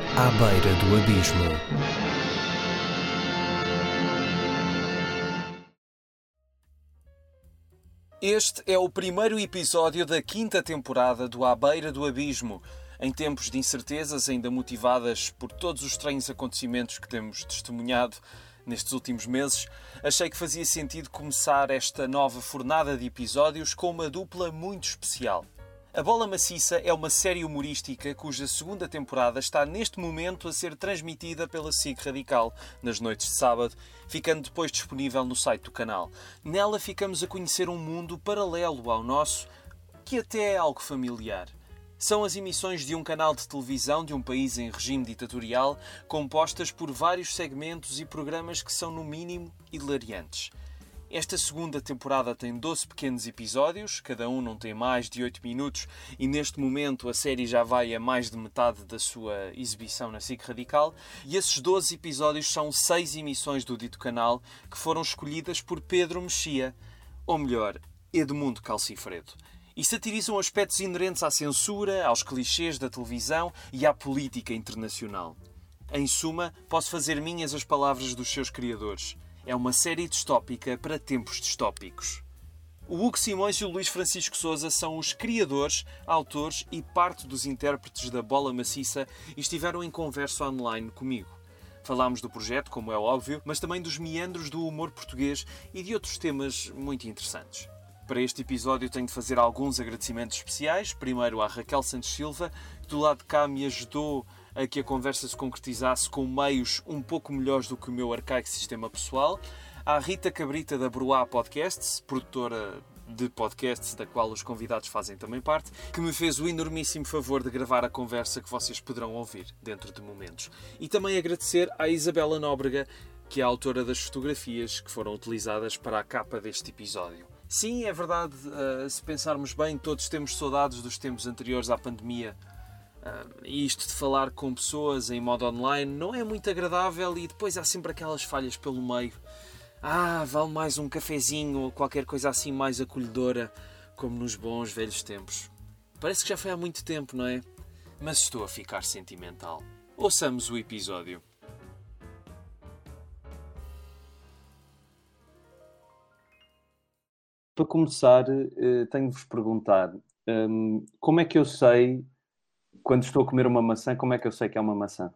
À beira do abismo. Este é o primeiro episódio da quinta temporada do À Beira do Abismo. Em tempos de incertezas, ainda motivadas por todos os estranhos acontecimentos que temos testemunhado nestes últimos meses, achei que fazia sentido começar esta nova fornada de episódios com uma dupla muito especial. A Bola Maciça é uma série humorística cuja segunda temporada está neste momento a ser transmitida pela SIC Radical nas noites de sábado, ficando depois disponível no site do canal. Nela ficamos a conhecer um mundo paralelo ao nosso, que até é algo familiar. São as emissões de um canal de televisão de um país em regime ditatorial, compostas por vários segmentos e programas que são, no mínimo, hilariantes. Esta segunda temporada tem 12 pequenos episódios, cada um não tem mais de 8 minutos, e neste momento a série já vai a mais de metade da sua exibição na SIC Radical, e esses 12 episódios são 6 emissões do dito canal que foram escolhidas por Pedro Mexia, ou melhor, Edmundo Calcifredo, e satirizam aspectos inerentes à censura, aos clichês da televisão e à política internacional. Em suma, posso fazer minhas as palavras dos seus criadores. É uma série distópica para tempos distópicos. O Hugo Simões e o Luís Francisco Sousa são os criadores, autores e parte dos intérpretes da Bola Maciça e estiveram em conversa online comigo. Falámos do projeto, como é óbvio, mas também dos meandros do humor português e de outros temas muito interessantes. Para este episódio tenho de fazer alguns agradecimentos especiais. Primeiro à Raquel Santos Silva, que do lado de cá me ajudou a que a conversa se concretizasse com meios um pouco melhores do que o meu arcaico sistema pessoal. À Rita Cabrita da Bruá Podcasts, produtora de podcasts da qual os convidados fazem também parte, que me fez o enormíssimo favor de gravar a conversa que vocês poderão ouvir dentro de momentos. E também agradecer à Isabela Nóbrega, que é a autora das fotografias que foram utilizadas para a capa deste episódio. Sim, é verdade, se pensarmos bem, todos temos saudades dos tempos anteriores à pandemia. E isto de falar com pessoas em modo online não é muito agradável e depois há sempre aquelas falhas pelo meio. Vale mais um cafezinho ou qualquer coisa assim mais acolhedora, como nos bons velhos tempos. Parece que já foi há muito tempo, não é? Mas estou a ficar sentimental. Ouçamos o episódio. Para começar, tenho de vos perguntar como é que eu sei, quando estou a comer uma maçã, como é que eu sei que é uma maçã?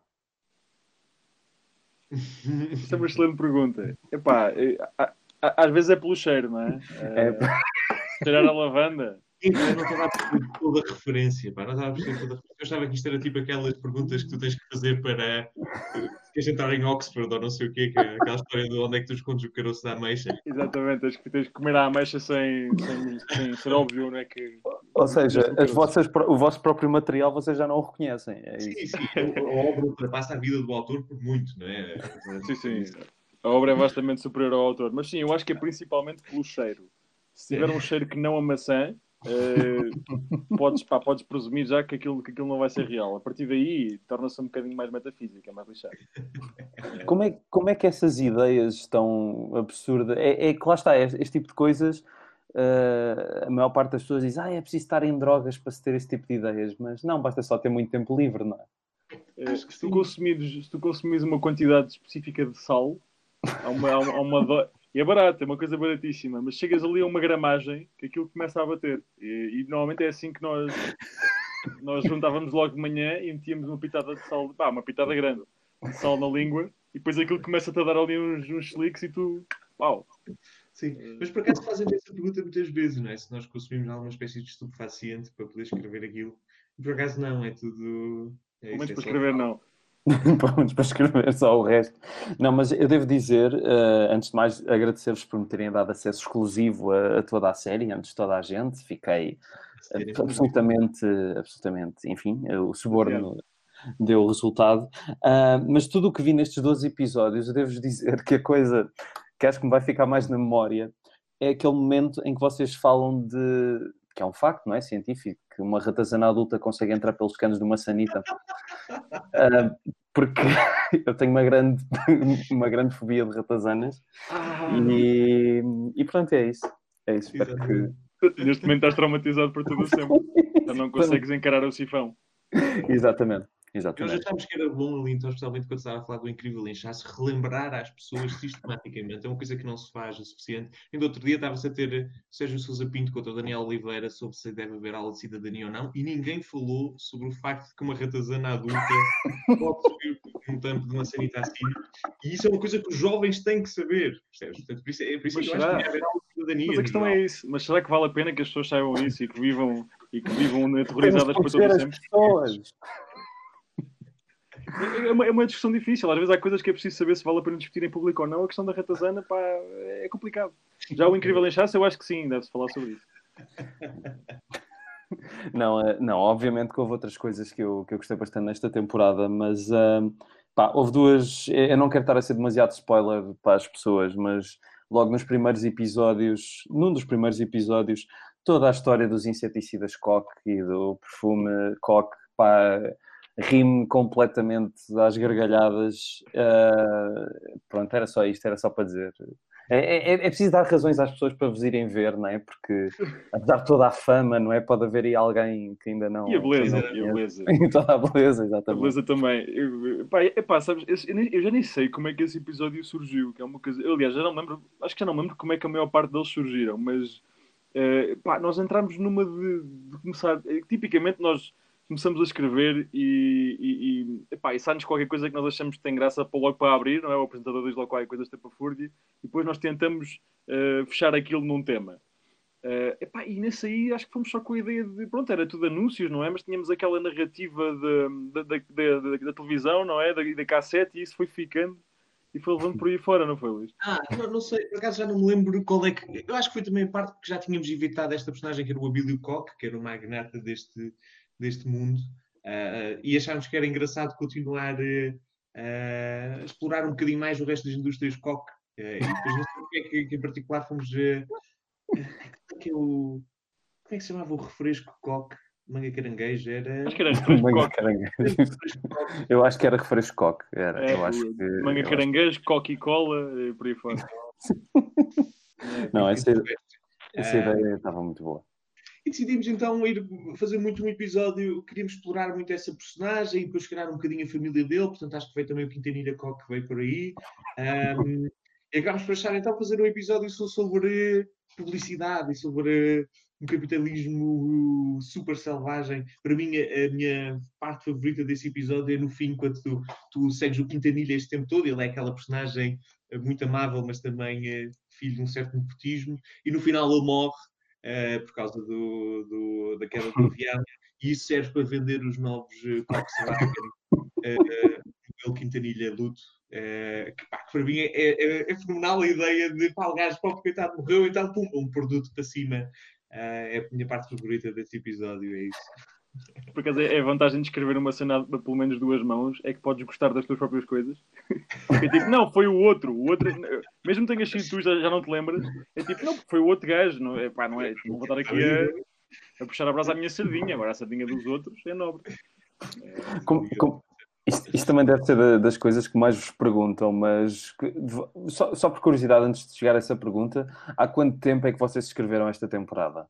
Isso é uma excelente pergunta. Epá, às vezes é pelo cheiro, não é? Cheirar a lavanda. Eu não estava a perceber toda a referência, pá. Não estava a perceber toda a referência. Eu achava que isto era tipo aquelas perguntas que tu tens que fazer para queres entrar em Oxford ou não sei o quê, que é aquela história de onde é que tu escondes o caroço da ameixa. Exatamente, tens que comer a ameixa sem ser óbvio, não é? Que, Ou seja, o vosso próprio material vocês já não o reconhecem. É isso. Sim. A obra ultrapassa a vida do autor por muito, não é? Sim. A obra é vastamente superior ao autor. Mas sim, eu acho que é principalmente pelo cheiro. Se tiver um cheiro que não a maçã, podes presumir já que aquilo não vai ser real. A partir daí, torna-se um bocadinho mais metafísica, mais lixado. Como é que essas ideias estão absurdas? É que lá está, este tipo de coisas, a maior parte das pessoas diz é preciso estar em drogas para se ter esse tipo de ideias. Mas não, basta só ter muito tempo livre, não é? Se tu consumires uma quantidade específica de sal, há uma e é barato, é uma coisa baratíssima, mas chegas ali a uma gramagem que aquilo começa a bater. E normalmente é assim que nós juntávamos logo de manhã e metíamos uma pitada de sal, uma pitada grande, de sal na língua, e depois aquilo começa-te a dar ali uns slicks e tu, uau! Sim, mas por acaso fazem essa pergunta muitas vezes, não é? Se nós consumimos alguma espécie de estupefaciente para poder escrever aquilo. E por acaso não, é tudo... Pelo menos para escrever não. Vamos para escrever só o resto. Não, mas eu devo dizer, antes de mais, agradecer-vos por me terem dado acesso exclusivo a toda a série, antes de toda a gente. Fiquei absolutamente, enfim, o suborno deu o resultado. Mas tudo o que vi nestes 12 episódios, eu devo dizer que a coisa que acho que me vai ficar mais na memória é aquele momento em que vocês falam que é um facto, não é? Científico, que uma ratazana adulta consegue entrar pelos canos de uma sanita. Porque eu tenho uma grande fobia de ratazanas. E pronto, é isso. Espero que... Neste momento estás traumatizado por tudo sempre. Já não consegues encarar o sifão. Exatamente. Nós Exatamente. achámos que era bom ali, então, especialmente quando estava a falar do Incrível Inchaço, relembrar às pessoas sistematicamente. É uma coisa que não se faz o suficiente. Ainda outro dia estava-se a ter Sérgio Sousa Pinto contra o Daniel Oliveira sobre se deve haver aula de cidadania ou não, e ninguém falou sobre o facto de que uma ratazana adulta pode subir um tampo de uma sanita assim. E isso é uma coisa que os jovens têm que saber, percebes? Portanto, por isso é Mas que eu acho que será? devia haver aula de cidadania. Mas a no questão geral. é isso. Mas será que vale a pena que as pessoas saibam isso e que vivam Temos aterrorizadas que para todo proteger o as sempre? pessoas. É uma discussão difícil. Às vezes há coisas que é preciso saber se vale a pena discutir em público ou não. A questão da ratazana, pá, é complicado. Já o Incrível Inchaço, eu acho que sim, deve-se falar sobre isso. Não, obviamente que houve outras coisas que eu gostei bastante nesta temporada, mas pá, houve duas. Eu não quero estar a ser demasiado spoiler para as pessoas, mas logo nos primeiros episódios, num dos primeiros episódios, toda a história dos inseticidas Koch e do perfume Koch, pá, ri-me completamente às gargalhadas. Pronto, era só isto, era só para dizer. É preciso dar razões às pessoas para vos irem ver, não é? Porque apesar de toda a fama, não é? Pode haver aí alguém que ainda não... E a beleza, que e a não beleza. conhece. E toda a beleza, A exatamente. beleza também. Epá, sabes, eu já nem sei como é que esse episódio surgiu, que é uma coisa... Aliás, já não me lembro, acho que já não me lembro como é que a maior parte deles surgiram, mas pá, nós entramos numa de começar... Tipicamente nós começamos a escrever e sai-nos qualquer coisa que nós achamos que tem graça para logo para abrir, não é? O apresentador diz logo qualquer coisa estapafúrdia, e depois nós tentamos fechar aquilo num tema. Epá, e nesse aí acho que fomos só com a ideia de, pronto, era tudo anúncios, não é? Mas tínhamos aquela narrativa da televisão, não é? Da cassete, e isso foi ficando e foi levando por aí fora, não foi, Luís? Não sei, por acaso já não me lembro qual é que. Eu acho que foi também parte porque já tínhamos evitado esta personagem que era o Abílio Koch, que era o magnata deste mundo, e achámos que era engraçado continuar a explorar um bocadinho mais o resto das indústrias Koch. E depois não sei porque é que em particular fomos. Como é que se chamava o refresco Koch? Manga caranguejo? Era. Acho que era refresco Manga coque. caranguejo. Eu acho que era refresco Koch. Era. Eu acho que... Manga eu acho caranguejo, Coca-Cola, por aí fora. Não, essa ideia estava muito boa. E decidimos então ir fazer muito um episódio, queríamos explorar muito essa personagem e depois criar um bocadinho a família dele, portanto acho que veio também o Quintanilha Koch que veio por aí. E acabámos por achar então fazer um episódio sobre publicidade e sobre um capitalismo super selvagem. Para mim, a minha parte favorita desse episódio é no fim, quando tu segues o Quintanilha este tempo todo. Ele é aquela personagem muito amável, mas também filho de um certo nepotismo. E no final ele morre por causa da queda do avião. E isso serve para vender os novos Volkswagen modelo Quintanilha Luto. Que para mim é fenomenal a ideia de o gajo, pobre coitado, morreu e tal, pum, um produto para cima. É a minha parte favorita desse episódio, é isso. Por acaso é a vantagem de escrever uma cena de pelo menos duas mãos, é que podes gostar das tuas próprias coisas. É tipo, não, foi o outro. Mesmo que tenhas sido tu, já não te lembras. É tipo, não, foi o outro gajo. Não vou estar aqui a puxar a brasa à minha sardinha. Agora a sardinha dos outros é nobre. Isto também deve ser das coisas que mais vos perguntam, mas só por curiosidade, antes de chegar a essa pergunta, há quanto tempo é que vocês escreveram esta temporada?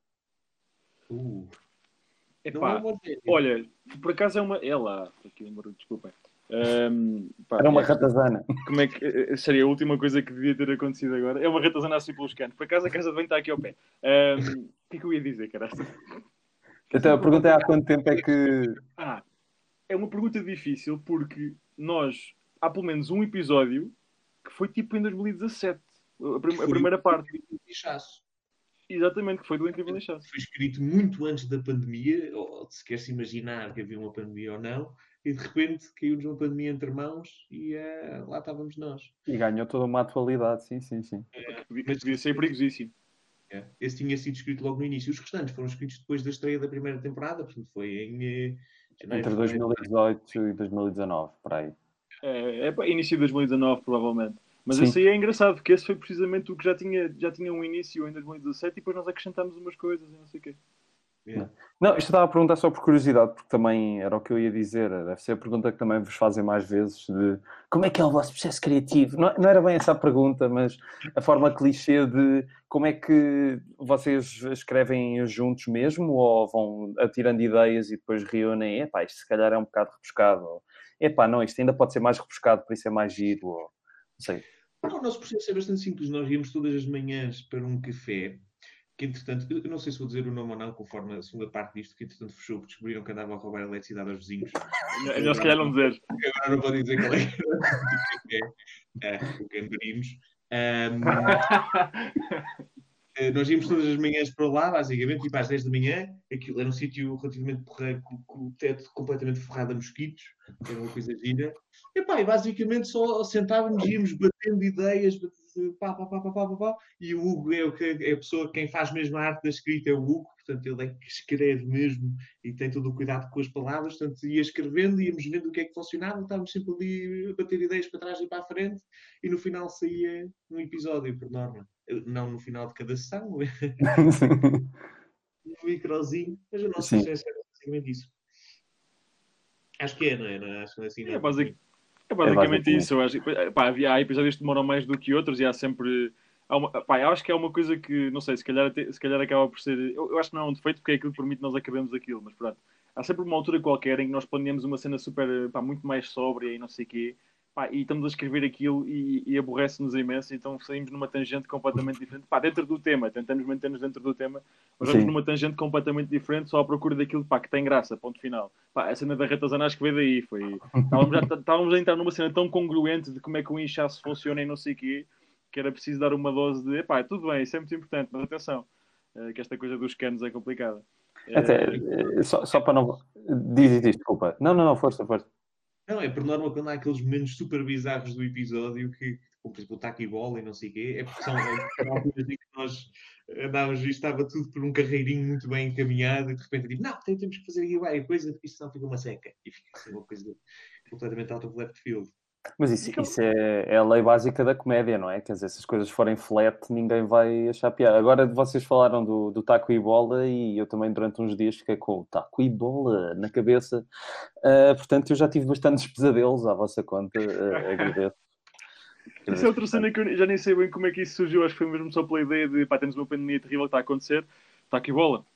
Epá, olha, por acaso é lá. Aqui, desculpem. Era uma ratazana. Como é que seria a última coisa que devia ter acontecido agora? É uma ratazana assim pelos cantos. Por acaso a casa de banho está aqui ao pé. O que é que eu ia dizer, cara? Então a pergunta é há quanto tempo é que... É uma pergunta difícil porque há pelo menos um episódio que foi tipo em 2017. A primeira parte. Exatamente, que foi do Incrível Inchaço. Foi escrito muito antes da pandemia, ou se quer-se imaginar que havia uma pandemia ou não, e de repente caiu-nos uma pandemia entre mãos e lá estávamos nós. E ganhou toda uma atualidade, sim. Mas devia ser perigosíssimo. Esse tinha sido escrito logo no início. Os restantes foram escritos depois da estreia da primeira temporada, portanto foi em... Entre 2018 e 2019, por aí. Início de 2019, provavelmente. Mas Sim. esse aí é engraçado, porque esse foi precisamente o que já tinha um início em 2017 e depois nós acrescentámos umas coisas e não sei o quê. Yeah. Não, isto eu estava a perguntar só por curiosidade, porque também era o que eu ia dizer. Deve ser a pergunta que também vos fazem mais vezes de como é que é o vosso processo criativo? Não era bem essa a pergunta, mas a forma clichê de como é que vocês escrevem juntos mesmo ou vão atirando ideias e depois reúnem, epá, isto se calhar é um bocado rebuscado, ou epá, não, isto ainda pode ser mais rebuscado, por isso é mais giro, ou não sei. Não, o nosso processo é bastante simples. Nós íamos todas as manhãs para um café, que entretanto, eu não sei se vou dizer o nome ou não, conforme a segunda parte disto, que entretanto fechou, porque descobriram que andava a roubar a eletricidade aos vizinhos. É melhor se calhar não dizer. Agora não vou dizer qual é que era o café, o Gambarimos. Nós íamos todas as manhãs para lá, basicamente, tipo às 10 da manhã. Aquilo era um sítio relativamente porreiro, com o teto completamente forrado a mosquitos, era uma coisa gira. E pá, e basicamente só sentávamos, íamos batendo ideias, pá, pá, pá, pá, pá, pá, pá. E o Hugo é a pessoa, quem faz mesmo a arte da escrita é o Hugo, portanto ele é que escreve mesmo e tem todo o cuidado com as palavras, portanto ia escrevendo, íamos vendo o que é que funcionava, estávamos sempre ali a bater ideias para trás e para a frente e no final saía um episódio, por norma. Não no final de cada sessão, um microzinho, mas o nosso Sim. processo é basicamente isso. Acho que é, não é? Não, acho que não é assim É, nada. é basicamente basicamente. isso. Eu acho, pá, há episódios que demoram mais do que outros e há sempre. Pá, eu acho que é uma coisa que, não sei, se calhar acaba por ser. Eu acho que não é um defeito porque é aquilo que permite nós acabemos aquilo, mas pronto. Há sempre uma altura qualquer em que nós planeamos uma cena super, pá, muito mais sóbria e não sei o quê. Pá, e estamos a escrever aquilo e aborrece-nos imenso, então saímos numa tangente completamente diferente. Pá, dentro do tema, tentamos manter-nos dentro do tema, mas vamos Sim. numa tangente completamente diferente, só à procura daquilo, pá, que tem graça, ponto final. Pá, a cena da ratazana acho que veio daí. Estávamos a entrar numa cena tão congruente de como é que o inchaço funciona e não sei o quê, que era preciso dar uma dose de, pá, tudo bem, isso é muito importante, mas atenção, que esta coisa dos canos é complicada. Até, só para não... Diz isto, desculpa. Não, força. Não, é por norma quando há aqueles momentos super bizarros do episódio que, como por exemplo, o taco e bola e não sei o quê, é porque são alturas em que nós andávamos e estava tudo por um carreirinho muito bem encaminhado e de repente digo, não, temos que fazer aqui várias coisas porque isto senão fica uma seca. E fica assim uma coisa completamente out of left field. Mas isso é a lei básica da comédia, não é? Quer dizer, se as coisas forem flat, ninguém vai achar piada. Agora, vocês falaram do taco e bola e eu também durante uns dias fiquei com o taco e bola na cabeça. Portanto, eu já tive bastantes pesadelos à vossa conta. Agradeço. Isso é outra cena que eu já nem sei bem como é que isso surgiu. Acho que foi mesmo só pela ideia de, pá, temos uma pandemia terrível que está a acontecer. Está aqui bola.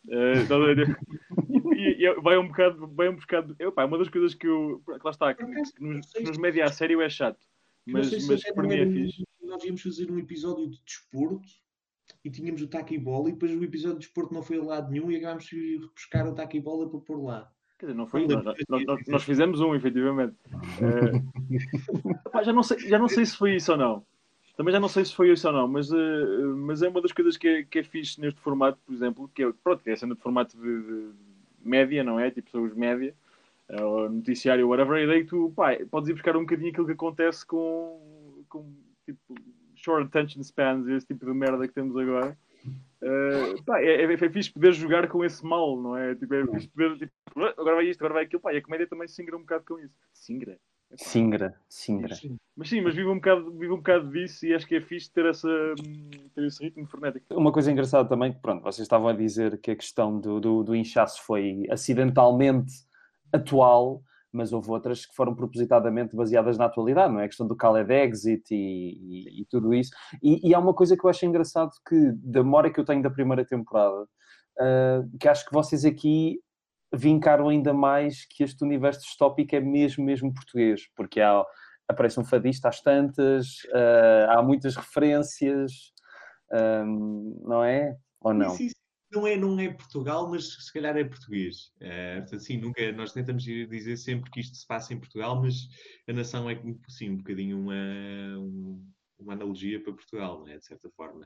E vai um bocado. Pá, é uma das coisas que eu. Que lá está, que nos média a sério é chato. Mas que para mim é fixe. Nós íamos fazer um episódio de desporto e tínhamos o taco e bola e depois o episódio de desporto não foi a lado nenhum e acabámos de buscar o taco e bola para pôr lá. Quer dizer, não foi. Nós fizemos um, efetivamente. Pá, já não sei se foi isso ou não. Também já não sei se foi isso ou não, mas é uma das coisas que é fixe neste formato, por exemplo, que é, pronto, é a cena de formato de média, não é? Tipo, são os média, ou noticiário, whatever, a ideia que tu, pá, podes ir buscar um bocadinho aquilo que acontece com tipo, short attention spans e esse tipo de merda que temos agora. Pá, é fixe poder jogar com esse mal, não é? Tipo, é fixe poder, tipo, agora vai isto, agora vai aquilo, pá, e a comédia também se singra um bocado com isso. Singra? Singra. Mas sim, mas vive um bocado disso e acho que é fixe ter esse ritmo frenético. Uma coisa engraçada também, que pronto, vocês estavam a dizer que a questão do inchaço foi acidentalmente atual, mas houve outras que foram propositadamente baseadas na atualidade, não é? A questão do Khaled Exit e tudo isso. E há uma coisa que eu acho engraçado que, da memória que eu tenho da primeira temporada, que acho que vocês aqui vincaram ainda mais que este universo distópico é mesmo português, porque aparece um fadista às tantas, há muitas referências, não é? Ou não? Sim. Não é Portugal, mas se calhar é português. Portanto, assim, nós tentamos dizer sempre que isto se passa em Portugal, mas a nação é, sim, um bocadinho uma analogia para Portugal, não é? De certa forma.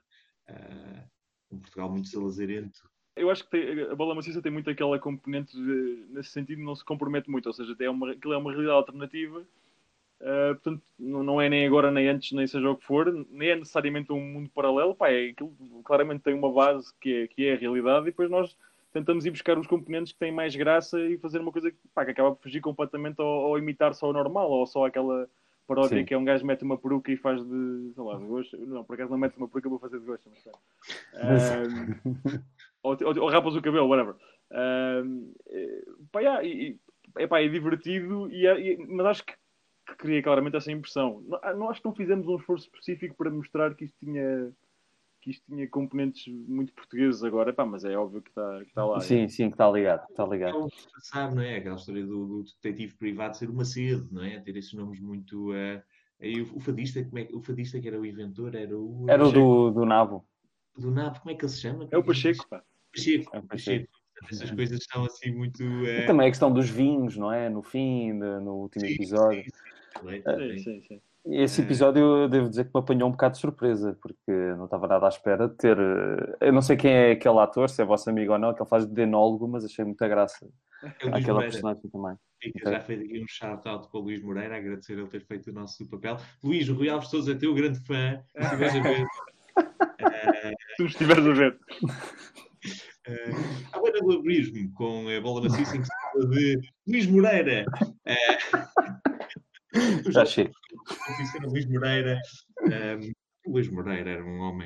Um Portugal muito salazarento. Eu acho que a Bola Maciça tem muito aquela componente nesse sentido, não se compromete muito, ou seja, aquilo é uma realidade alternativa, portanto, não é nem agora, nem antes, nem seja o que for, nem é necessariamente um mundo paralelo, pá, aquilo claramente tem uma base que é a realidade, e depois nós tentamos ir buscar os componentes que têm mais graça e fazer uma coisa que acaba por fugir completamente ao imitar só o normal, ou só aquela paródia. Sim. Que é um gajo mete uma peruca e faz de, sei lá, de gosto. Não, por acaso não mete uma peruca, vou fazer de gosto, mas ou rapas o cabelo, whatever. É divertido, mas acho que cria claramente essa impressão. Não acho que não fizemos um esforço específico para mostrar que isto tinha componentes muito portugueses agora, mas é óbvio que está lá. Sim, sim, que está ligado, está ligado. É o passar, não é? Aquela história do detetive privado ser uma sede, não é? Ter esses nomes muito... Aí o fadista, o fadista que era o inventor, era o... Era o do Nabo. Do Nabo, como é que ele se chama? É o Pacheco, pá. Pacheco. É o Pacheco. Essas coisas estão assim muito... E também a questão dos vinhos, não é? No fim, no último episódio. Sim. Esse episódio, eu devo dizer que me apanhou um bocado de surpresa, porque não estava nada à espera de ter... Eu não sei quem é aquele ator, se é vosso amigo ou não, que ele faz de enólogo, mas achei muita graça. É o Luís Aquela Moreira. personagem também. Já fez aqui um shout-out para o Luís Moreira, agradecer ele ter feito o nosso papel. Luís, o Rui Alves Sousa é teu grande fã, se estiveres a ver. Se nos estiveres a ver. A banda do Abrismo, com a bola maciça em que se fala de Luís Moreira. Já chego. Luís Moreira. O Luís Moreira era um homem.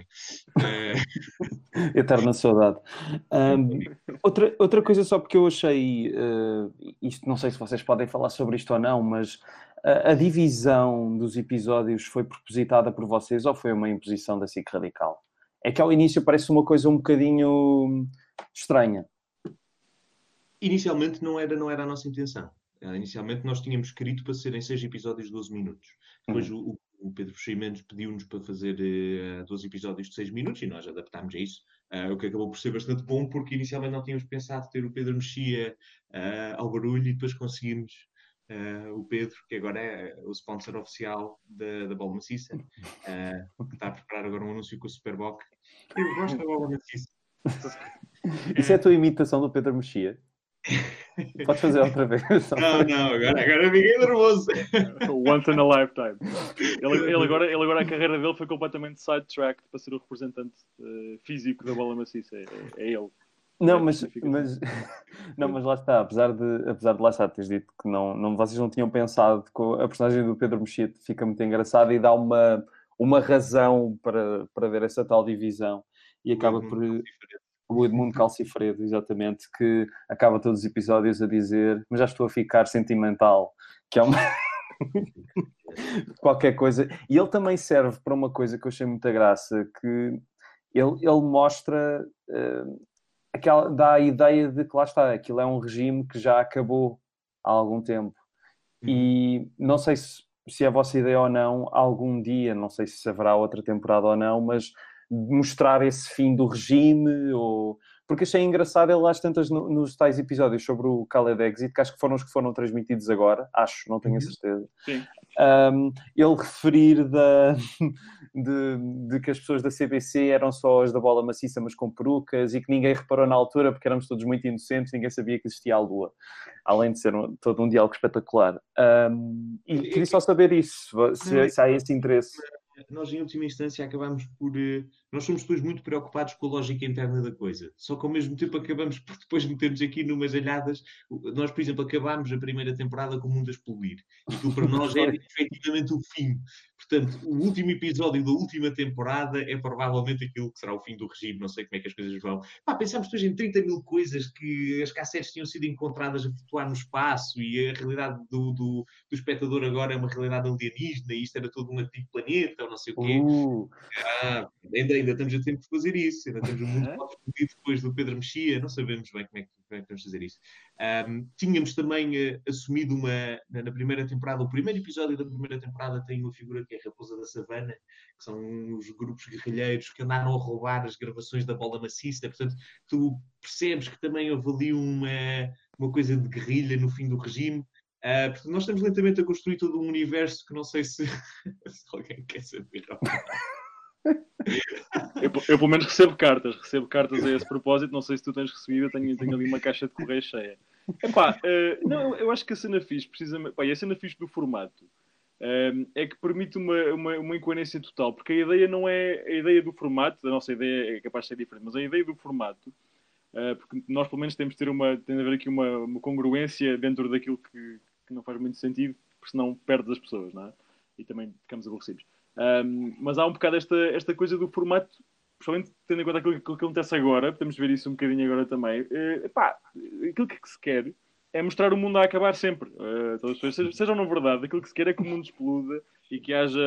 Eterna saudade. Outra coisa só porque eu achei... isto, não sei se vocês podem falar sobre isto ou não, mas a divisão dos episódios foi propositada por vocês ou foi uma imposição da SIC Radical? É que ao início parece uma coisa um bocadinho estranha. Inicialmente não era a nossa intenção. Inicialmente nós tínhamos escrito para serem 6 episódios de 12 minutos. Depois o Pedro Buxerimentos pediu-nos para fazer 12 episódios de 6 minutos e nós adaptámos a isso. O que acabou por ser bastante bom, porque inicialmente não tínhamos pensado ter o Pedro Mexia ao barulho e depois conseguimos o Pedro, que agora é o sponsor oficial da Bola Maciça, que está a preparar agora um anúncio com o Superboc. Eu gosto da Bola Maciça. Isso é a tua imitação do Pedro Mexia? Podes fazer outra vez? Não, agora fiquei nervoso. Once in a lifetime. Ele agora a carreira dele foi completamente sidetracked para ser o representante físico da Bola Maciça. É ele. Não, mas lá está, apesar de lá estar, teres dito que vocês não tinham pensado que a personagem do Pedro Mexia fica muito engraçada e dá uma razão para ver essa tal divisão e acaba por... O Edmundo Calcifredo, exatamente, que acaba todos os episódios a dizer mas já estou a ficar sentimental, que é uma... qualquer coisa. E ele também serve para uma coisa que eu achei muita graça, que ele mostra... dá a ideia de que lá está, aquilo é um regime que já acabou há algum tempo. E não sei se é a vossa ideia ou não, algum dia, não sei se haverá outra temporada ou não, mas mostrar esse fim do regime, porque achei engraçado ele às tantas nos tais episódios sobre o Khaled Exit, que acho que foram os que foram transmitidos agora, não tenho a certeza. Sim. Ele referir de que as pessoas da CBC eram só as da Bola Maciça, mas com perucas, e que ninguém reparou na altura porque éramos todos muito inocentes, ninguém sabia que existia a Lua, além de ser todo um diálogo espetacular. E queria só saber isso, se há esse interesse. Nós, em última instância, acabamos por... Nós somos depois muito preocupados com a lógica interna da coisa. Só que, ao mesmo tempo, acabamos por depois metermos aqui numas alhadas. Nós, por exemplo, acabámos a primeira temporada com o mundo a explodir. Aquilo para nós é efetivamente o fim. Portanto, o último episódio da última temporada é provavelmente aquilo que será o fim do regime. Não sei como é que as coisas vão. Pensámos depois em 30 mil coisas, que as cassetes tinham sido encontradas a flutuar no espaço e a realidade do espectador agora é uma realidade alienígena e isto era todo um antigo planeta ou não sei o quê. Ainda estamos a tempo de fazer isso. Ainda temos um mundo explodido depois do Pedro Mexia. Não sabemos bem como é que vamos fazer isso. Tínhamos também assumido na primeira temporada, o primeiro episódio da primeira temporada tem uma figura que é a Raposa da Savana, que são os grupos guerrilheiros que andaram a roubar as gravações da Bola Maciça. Portanto, tu percebes que também houve ali uma coisa de guerrilha no fim do regime. Portanto, nós estamos lentamente a construir todo um universo que não sei se alguém quer saber. Eu pelo menos recebo cartas a esse propósito, não sei se tu tens recebido, eu tenho ali uma caixa de correio cheia. Não, eu acho que a cena fixe, precisamente, e a cena fixe do formato é que permite uma incoerência total, porque a ideia não é a ideia do formato, a nossa ideia é capaz de ser diferente, mas a ideia do formato, porque nós pelo menos temos de tem de haver aqui uma congruência dentro daquilo que não faz muito sentido, porque senão perdes as pessoas, não é? E também ficamos aborrecidos. Mas há um bocado esta coisa do formato principalmente tendo em conta aquilo que acontece agora, podemos ver isso um bocadinho agora também, aquilo que se quer é mostrar o mundo a acabar sempre. Todas as pessoas sejam na verdade, aquilo que se quer é que o mundo exploda e que haja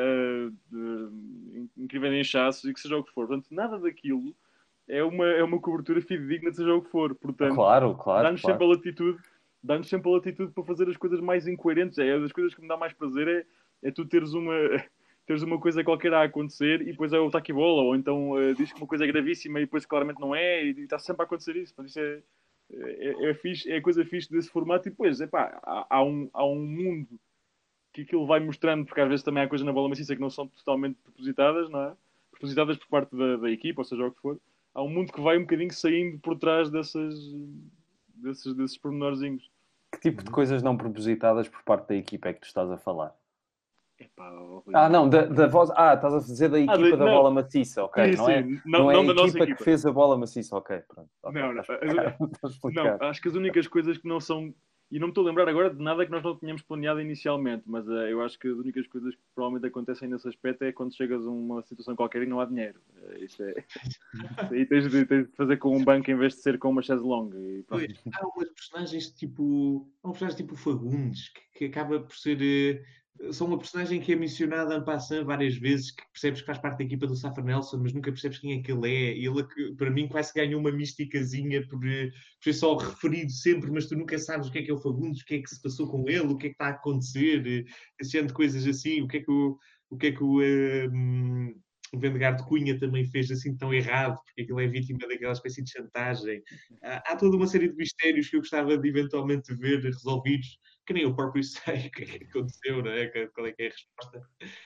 incríveis inchaços e que seja o que for. Portanto, nada daquilo é uma cobertura fidedigna de seja o que for. Portanto, Claro. dá-nos sempre a latitude para fazer as coisas mais incoerentes. É das coisas que me dá mais prazer é tu teres uma coisa qualquer a acontecer e depois é o taquibola, ou então diz que uma coisa é gravíssima e depois claramente não é, e está sempre a acontecer isso. Portanto, isso é fixe, é a coisa fixe desse formato. E depois, há um mundo que aquilo vai mostrando, porque às vezes também há coisas na bola maciça que não são totalmente propositadas, não é? Propositadas por parte da equipa, ou seja, o que for. Há um mundo que vai um bocadinho saindo por trás desses pormenorzinhos. Que tipo de coisas não propositadas por parte da equipa é que tu estás a falar? Não, da voz. Estás a dizer da equipa da bola maciça, ok. Sim, não é da a nossa equipa que fez a bola maciça, ok. Pronto. Não, acho que as únicas coisas que não são. E não me estou a lembrar agora de nada que nós não tínhamos planeado inicialmente, mas eu acho que as únicas coisas que provavelmente acontecem nesse aspecto é quando chegas a uma situação qualquer e não há dinheiro. Isso aí tens de fazer com um banco em vez de ser com uma chaise longue. Há umas personagens tipo Fagundes, que acaba por ser. São uma personagem que é mencionada en passant várias vezes, que percebes que faz parte da equipa do Safra Nelson, mas nunca percebes quem é que ele é. Ele, para mim, quase ganhou uma misticazinha por ser só referido sempre, mas tu nunca sabes o que é o Fagundes, o que é que se passou com ele, o que é que está a acontecer, esse ano de coisas assim, o que é que o Vendegaard de Cunha também fez assim tão errado, porque aquilo é vítima daquela espécie de chantagem. Há toda uma série de mistérios que eu gostava de eventualmente ver resolvidos, que nem eu próprio sei o que é que aconteceu, não é? Qual é que é a resposta.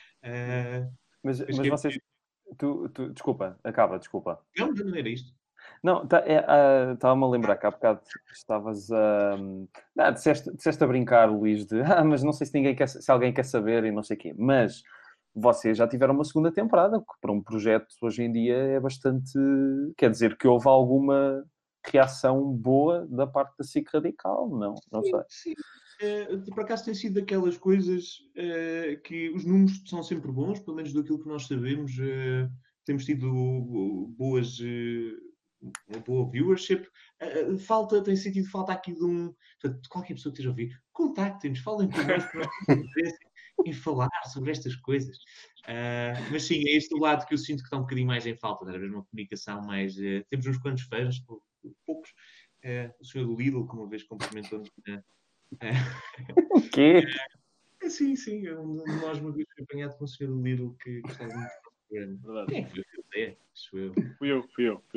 Mas vocês... Desculpa, acaba, desculpa. Não era isto. Não, estava-me a lembrar que há bocado estavas a... disseste a brincar, Luís, mas não sei se alguém quer saber e não sei o quê. Mas vocês já tiveram uma segunda temporada, que para um projeto hoje em dia é bastante... Quer dizer que houve alguma reação boa da parte da SIC Radical, não sei. Sim. Por acaso tem sido daquelas coisas que os números são sempre bons, pelo menos daquilo que nós sabemos. Temos tido uma boa viewership. Tem sentido falta aqui de portanto, qualquer pessoa que esteja a ouvir, contactem-nos, falem connosco, nós temos interesse em falar sobre estas coisas. Mas sim, é este o lado que eu sinto que está um bocadinho mais em falta, talvez uma comunicação mais... temos uns quantos fãs, poucos. O senhor do Lidl, que uma vez cumprimentou-nos O quê? Sim, nós uma vez fui apanhado com o senhor do Lidl que gostava muito do programa. Quem é que foi? Acho eu. Fui eu.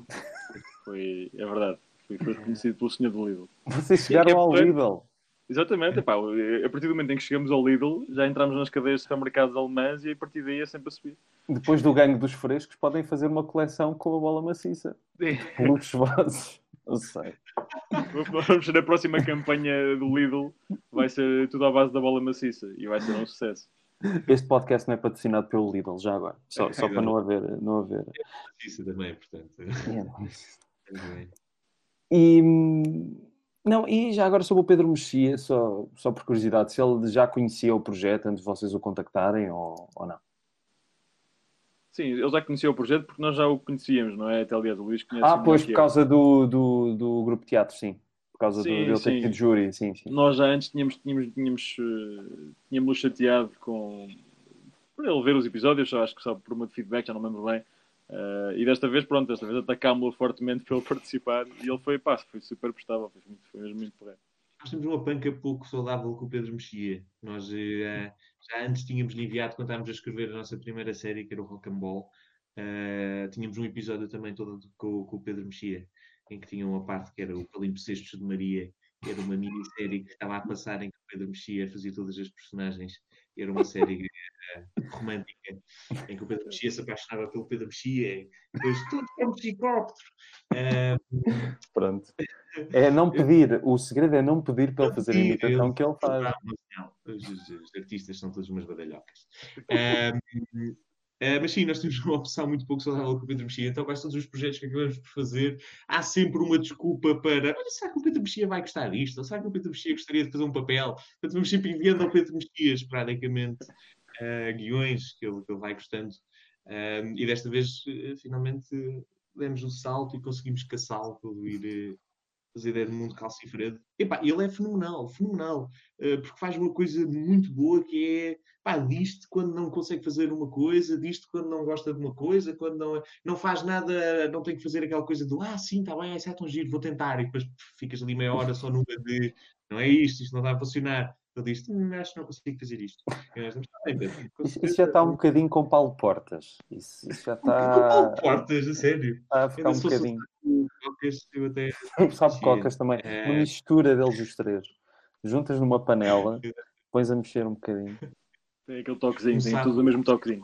É verdade. Fui reconhecido pelo senhor do Lidl. Vocês chegaram ao Lidl. Exatamente. A partir do momento em que chegamos ao Lidl, já entramos nas cadeias de supermercados alemãs e a partir daí é sempre a subir. Depois do gangue dos frescos, podem fazer uma coleção com a bola maciça. Pelos vossos. Não sei. Vamos ter a próxima campanha do Lidl. Vai ser tudo à base da bola maciça e vai ser um sucesso. Este podcast não é patrocinado pelo Lidl, já agora. Só para não haver. É isso também, portanto. E já agora sobre o Pedro Mexia, só por curiosidade, se ele já conhecia o projeto antes de vocês o contactarem ou não? Sim, ele já conhecia o projeto porque nós já o conhecíamos, não é? Até aliás o Luís conhece. Pois, por causa do grupo de teatro, sim. Por causa de ele ter tido júri, sim. Nós já antes tínhamos chateado por ele ver os episódios, acho que só por uma de feedback, já não me lembro bem. E desta vez atacámos-lo fortemente para ele participar e ele foi super prestável, foi mesmo muito porreiro. Nós temos uma panca pouco saudável com o Pedro Mexia. Nós já antes tínhamos enviado, quando estávamos a escrever a nossa primeira série, que era o Rock and Ball, tínhamos um episódio também todo com o Pedro Mexia, em que tinha uma parte que era o Palimpsestos de Maria, que era uma minissérie que estava a passar em que o Pedro Mexia fazia todas as personagens. Era uma série romântica, em que o Pedro Mexia se apaixonava pelo Pedro Mexia, depois tudo é um psicóptero. Pronto. É não pedir, o segredo é não pedir para ele fazer a imitação que ele faz. Os artistas são todos umas badalhocas. Mas sim, nós temos uma opção muito pouco saudável com o Pedro Mexia, então quase todos os projetos que acabamos por fazer, há sempre uma desculpa para será que o Pedro Mexia vai gostar disto? Ou será que o Pedro Mexia gostaria de fazer um papel? Portanto, vamos sempre enviando ao Pedro Mexia, esporadicamente, guiões que ele vai gostando. E desta vez, finalmente, demos o salto e conseguimos caçá-lo pelo ir fazer ideia do mundo calcifrado. Epá, ele é fenomenal, fenomenal. Porque faz uma coisa muito boa que é, pá, diz-te quando não consegue fazer uma coisa, diz-te quando não gosta de uma coisa, quando não faz nada, não tem que fazer aquela coisa do sim, está bem, isso é tão giro, vou tentar. E depois ficas ali meia hora só numa de não é isto não está a funcionar. Ele diz, acho que não consigo fazer isto. E nós, está bem, Pedro, com Isso já está um bocadinho com Paulo Portas. Isso já está, portas, a sério. está a ficar Ainda um se fosse bocadinho. eu até Sabe cocas também. Uma mistura deles os três. Juntas numa panela, pões a mexer um bocadinho. Tem aquele toquezinho, tem sabe. tudo o mesmo toquezinho.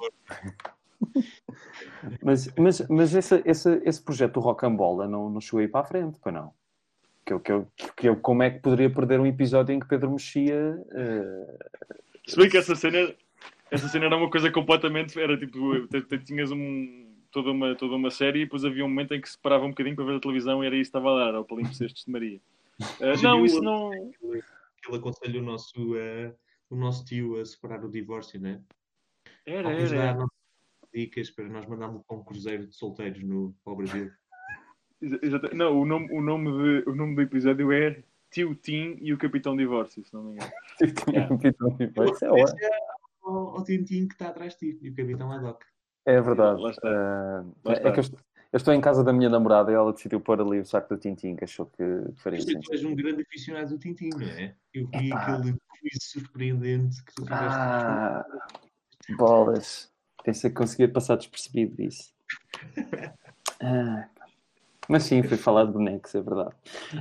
Mas esse projeto do Rocambola não chegou aí para a frente, pois não? Como é que poderia perder um episódio em que Pedro mexia? Se bem que essa cena era uma coisa completamente. Era tipo, tinhas toda uma série e depois havia um momento em que se parava um bocadinho para ver a televisão e era isso que estava a dar, ao Palimpsestos de Maria. Não, isso não. Ele aconselha o nosso tio a separar o divórcio, não é? Era. Ou nos dar dicas para nós mandarmos para um cruzeiro de solteiros para o Brasil. Não, o nome do episódio é Tio Tim e o Capitão Divórcio, se não me engano. Isso é ótimo. O Tintin que está atrás de ti e o Capitão Haddock. É verdade. Lá está. É que eu estou em casa da minha namorada e ela decidiu pôr ali o saco do Tintin, que achou que faria Mas sentido. tu és um grande aficionado do Tintin, não é? Eu vi aquele quiz surpreendente que tu tiveste. Bolas. Pensei que conseguia passar despercebido disso. Mas sim, foi falar de bonecos, é verdade.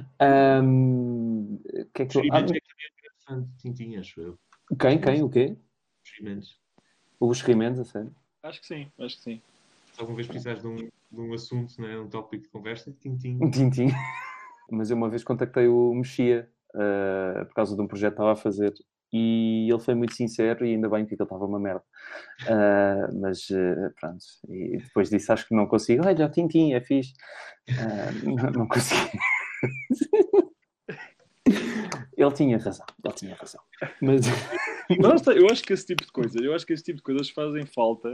Que é que Os Rimendes é que também é grande fã de Tintin, acho eu. Quem? O quê? Os Rimendes. Os Rimendes, a sério? Acho que sim. Se alguma vez precisares de um assunto, não é? Um tópico de conversa, Tintin. Tintin. Mas eu uma vez contactei o Mexia por causa de um projeto que estava a fazer e ele foi muito sincero e ainda bem que ele estava uma merda. Mas pronto, e depois disse, acho que não consigo. Olha, o Tintin é fixe. Não consegui. Ele tinha razão. Mas... eu acho que esse tipo de coisas fazem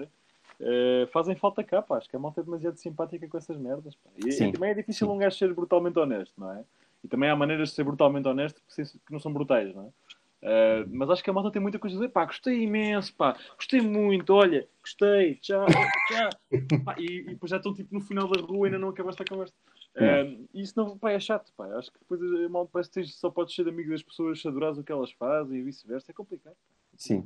falta cá, pá. Acho que a malta é demasiado simpática com essas merdas, pá. E também é difícil um gajo ser brutalmente honesto, não é? E também há maneiras de ser brutalmente honesto que não são brutais, não é? Mas acho que a malta tem muita coisa a dizer, pá, gostei imenso, pá, gostei muito, olha, gostei, tchau. Pá, e depois já estão tipo no final da rua e ainda não acabaste a conversa. E isso não, pá, é chato, pá. Acho que depois a malta parece que só podes ser amigo das pessoas se adorares o que elas fazem e vice-versa, é complicado. Sim.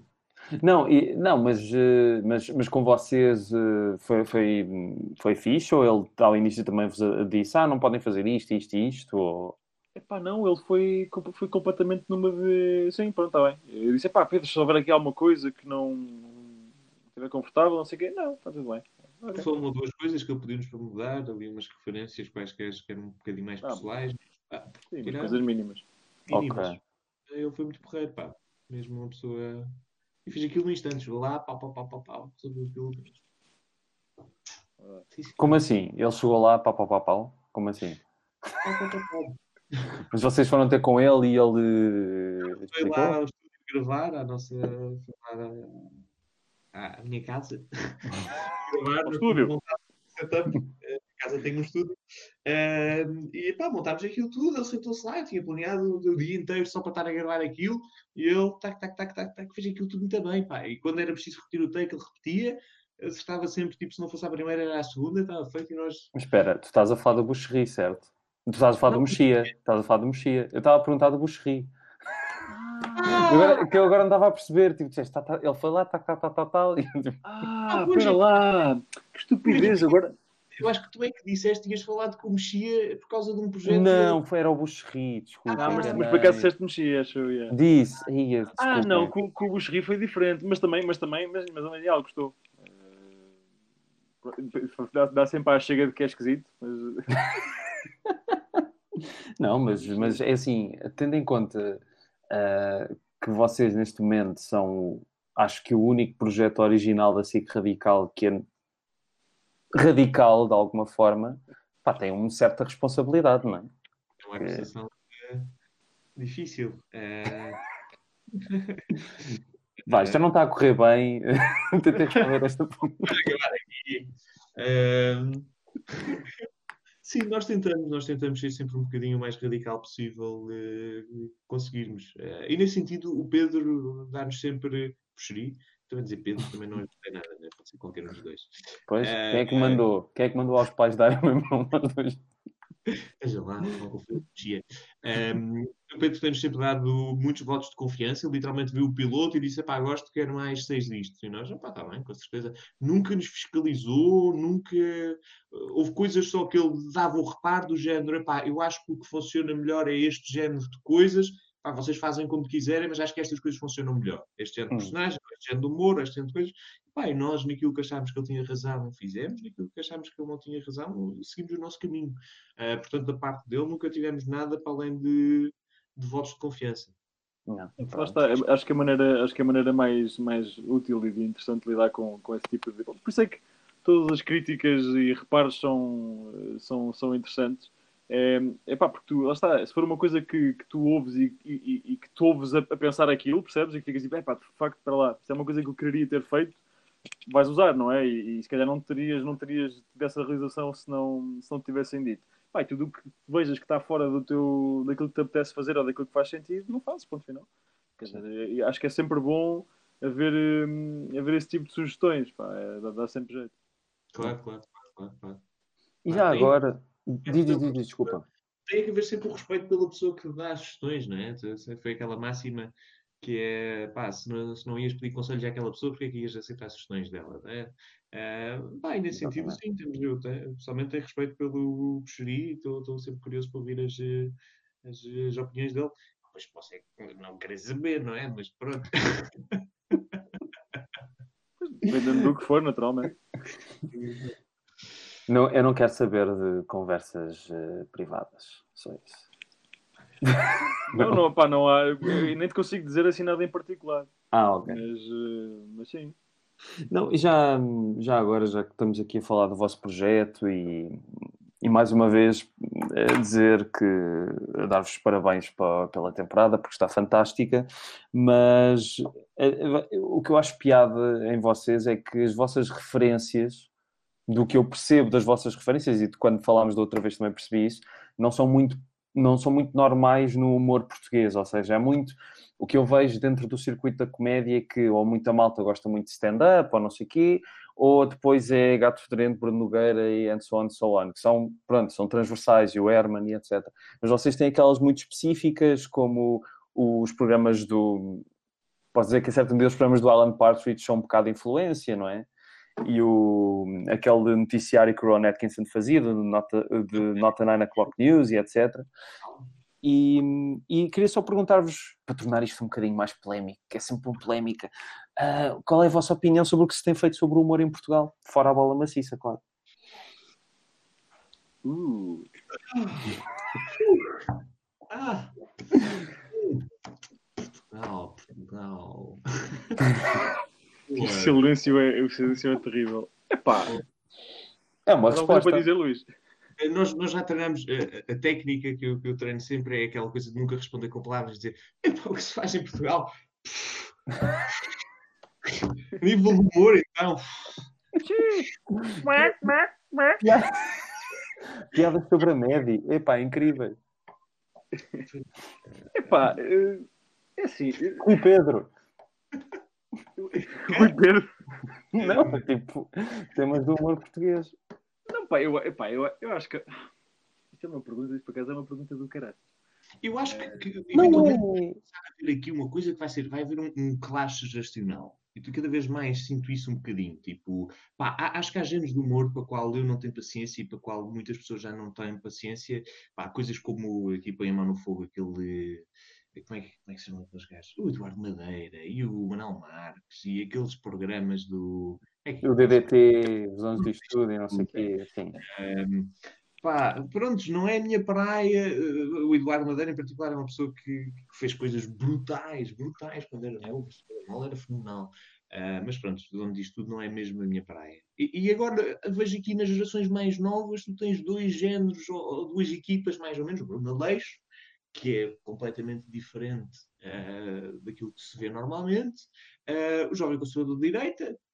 Mas com vocês foi fixe? Ou ele ao início também vos disse, não podem fazer isto? Ou... Epá, não, ele foi completamente numa de... Sim, pronto, está bem. Eu disse, Pedro, se houver aqui alguma coisa que não estiver confortável, não sei o quê. Não, está tudo bem. Okay. Só uma ou duas coisas que eu pedimos para mudar, ali umas referências quaisquer que eram um bocadinho mais pessoais. Sim, mas coisas mínimas. Okay. Ele foi muito porreiro, pá. Mesmo uma pessoa... E fiz aquilo no instante, chegou lá, pau, resolveu aquilo. Como assim? Ele chegou lá, pau? Como assim? Pau. Mas vocês foram ter com ele e ele foi lá ao estúdio gravar à minha casa. Gravar no estúdio. A casa tem um estúdio. E pá, montámos aquilo tudo, ele sentou-se lá, eu tinha planeado o dia inteiro só para estar a gravar aquilo, e ele, fez aquilo tudo muito bem, pá. E quando era preciso repetir o take, ele repetia, estava sempre, tipo, se não fosse a primeira, era a segunda, estava feito e nós... Mas espera, tu estás a falar do Buxerri, certo? Tu estás a falar do Mexia. Estás a falar do Mexia. Eu estava a perguntar do Buxerri. Que eu agora não estava a perceber. Tipo, disseste, ele foi lá, tal. E, tipo... espera lá. Que estupidez agora. Eu acho que tu é que disseste que tinhas falado com o Mexia por causa de um projeto... Não, era o Buxerri, desculpa. Mas por acaso disseste Mexia, acho eu. Yeah. Disse. Não, com o Buxerri foi diferente. Mas também o Daniel gostou. Dá sempre à chega de que é esquisito. Mas... Não, mas é assim, tendo em conta que vocês neste momento são, acho que o único projeto original da SIC Radical que é radical de alguma forma, pá, tem uma certa responsabilidade, não é? É uma acusação difícil. Vai, já não está a correr bem. Tentei responder esta pergunta. Ahm, Sim, nós tentamos ser sempre um bocadinho o mais radical possível conseguirmos. E nesse sentido, o Pedro dá-nos sempre puxeri. Também dizer Pedro também não é nada, né? Pode ser qualquer um dos dois. Pois, Ah, quem é que mandou? Quem é que mandou aos pais darem o mesmo nome? Veja lá, não confio. O Pedro tem-nos sempre dado muitos votos de confiança. Ele literalmente viu o piloto e disse: pá, gosto, quero mais 6 disto. E nós, pá, está bem, com certeza. Nunca nos fiscalizou, nunca. Houve coisas só que ele dava o reparo do género: pá, eu acho que o que funciona melhor é este género de coisas. Pá, vocês fazem como quiserem, mas acho que estas coisas funcionam melhor. Este género de personagem, este género de humor, este género de coisas. Pá, e nós, naquilo que achámos que ele tinha razão, fizemos, naquilo que achámos que ele não tinha razão, seguimos o nosso caminho. Portanto, da parte dele, nunca tivemos nada para além de votos de confiança. Não, Lá pronto. está. Acho que a maneira mais útil e interessante de lidar com esse tipo de. Por isso é que todas as críticas e reparos são interessantes. Pá, porque tu, lá está, se for uma coisa que tu ouves e que tu ouves a pensar aquilo, percebes? E que ficas assim, pá, de facto, para lá, se é uma coisa que eu queria ter feito, vais usar, não é? E se calhar não terias tido essa realização se não te tivessem dito. Pá, e tudo o que vejas que está fora daquilo que te apetece fazer ou daquilo que faz sentido, não fazes, ponto final. Quer dizer, acho que é sempre bom haver esse tipo de sugestões, pá, dá sempre jeito. Claro, claro, claro, claro. E Pá, já agora, diz, desculpa. tem que haver sempre o respeito pela pessoa que dá as sugestões, não é? Foi aquela máxima que é, pá, se não ias pedir conselhos àquela pessoa, porque é que ias aceitar as sugestões dela, não é? Pá, e nesse sentido, Exatamente. sim, pessoalmente tenho respeito pelo Buxeri, estou sempre curioso para ouvir as opiniões dele. Pois posso é que não querer saber, não é? Mas pronto. Dependendo do que for, naturalmente. Não, eu não quero saber de conversas privadas. Só isso. Não, pá, não há. Eu nem te consigo dizer assim nada em particular. Ok. Mas sim. Não, e já agora, já que estamos aqui a falar do vosso projeto e mais uma vez dizer que dar-vos parabéns pela temporada, porque está fantástica, mas o que eu acho piada em vocês é que as vossas referências, do que eu percebo das vossas referências, e de quando falámos da outra vez também percebi isso, não são muito normais no humor português, ou seja, é muito o que eu vejo dentro do circuito da comédia, que ou muita malta gosta muito de stand-up, ou não sei o quê, ou depois é Gato Fedorento, Bruno Nogueira e and so on, que são transversais, e o Herman e etc. Mas vocês têm aquelas muito específicas, como os programas posso dizer que a certa medida os programas do Alan Partridge são um bocado de influência, não é? E aquele noticiário que o Ron Atkinson fazia, de Nota 9 O'Clock News e etc. E queria só perguntar-vos, para tornar isto um bocadinho mais polémico, que é sempre uma polémica, qual é a vossa opinião sobre o que se tem feito sobre o humor em Portugal? Fora a bola maciça, claro. Ah! Portugal. O silêncio é terrível. Epá, É uma não há coisa para resposta. dizer, Luís. Nós já treinamos, a técnica que eu treino sempre é aquela coisa de nunca responder com palavras, dizer o que se faz em Portugal? Nível de humor, então. Piadas sobre a média. Epá, incrível. Epá, é assim. Rui Pedro. Rui Pedro. Não, tipo, temas do humor português. Não, pá, eu acho que. Isto é uma pergunta, isto por acaso é uma pergunta do caralho. Eu acho que Não, eventualmente começar a haver aqui uma coisa que vai haver um clash geracional. E tu cada vez mais sinto isso um bocadinho. Tipo, pá, acho que há géneros de humor para o qual eu não tenho paciência e para o qual muitas pessoas já não têm paciência. Pá, coisas como aqui põe a mão no fogo, aquele. Como é que se chamam aqueles gajos? O Eduardo Madeira e o Manuel Marques e aqueles programas do. O DDT, os anos de estudo e não sei o quê, assim. Pá, pronto, não é a minha praia. O Eduardo Madeira, em particular, é uma pessoa que fez coisas brutais quando era novo. Mal era fenomenal. Mas pronto, onde diz tudo não é mesmo a minha praia. E agora vejo aqui nas gerações mais novas, tu tens dois géneros ou duas equipas, mais ou menos. O Bruno Aleixo, que é completamente diferente daquilo que se vê normalmente. O Jovem Conservador de Direita,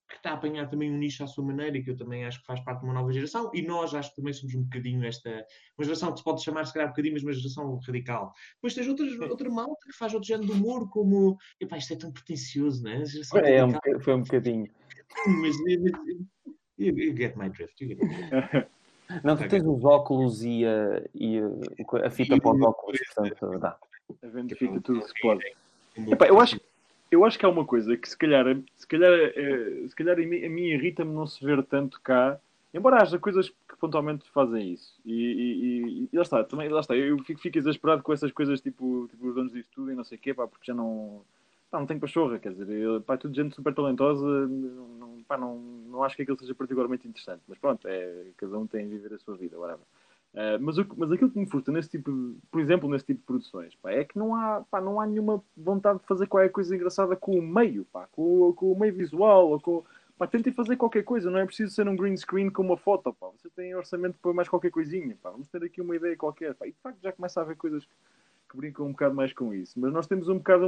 que está a apanhar também um nicho à sua maneira e que eu também acho que faz parte de uma nova geração. E nós acho que também somos um bocadinho uma geração que se pode chamar, se calhar, um bocadinho, mas uma geração radical. Depois tens outra malta que faz outro género de humor, como... Epá, isto é tão pretencioso, não é? A geração radical. Foi um bocadinho. Mas you get my drift. You get my drift. Não, tu tens os óculos e a fita para os óculos, portanto, dá. A venda fita tudo se pode. Epá, eu acho que há uma coisa que se calhar a mim irrita-me não se ver tanto cá, embora haja coisas que pontualmente fazem isso. E lá está, também, lá está, eu fico exasperado com essas coisas tipo os donos disso tudo e não sei o quê, pá, porque já não tenho pachorra, quer dizer, pá, tudo gente super talentosa, não acho que aquilo seja particularmente interessante, mas pronto, cada um tem a viver a sua vida, whatever. Mas aquilo que me frustra por exemplo, nesse tipo de produções, pá, é que não há nenhuma vontade de fazer qualquer coisa engraçada com o meio, pá, com o meio visual, pá, tentem fazer qualquer coisa, não é preciso ser um green screen com uma foto, pá, você tem orçamento para mais qualquer coisinha, pá, vamos ter aqui uma ideia qualquer, pá, e de facto já começa a haver coisas que brincam um bocado mais com isso, mas nós temos um bocado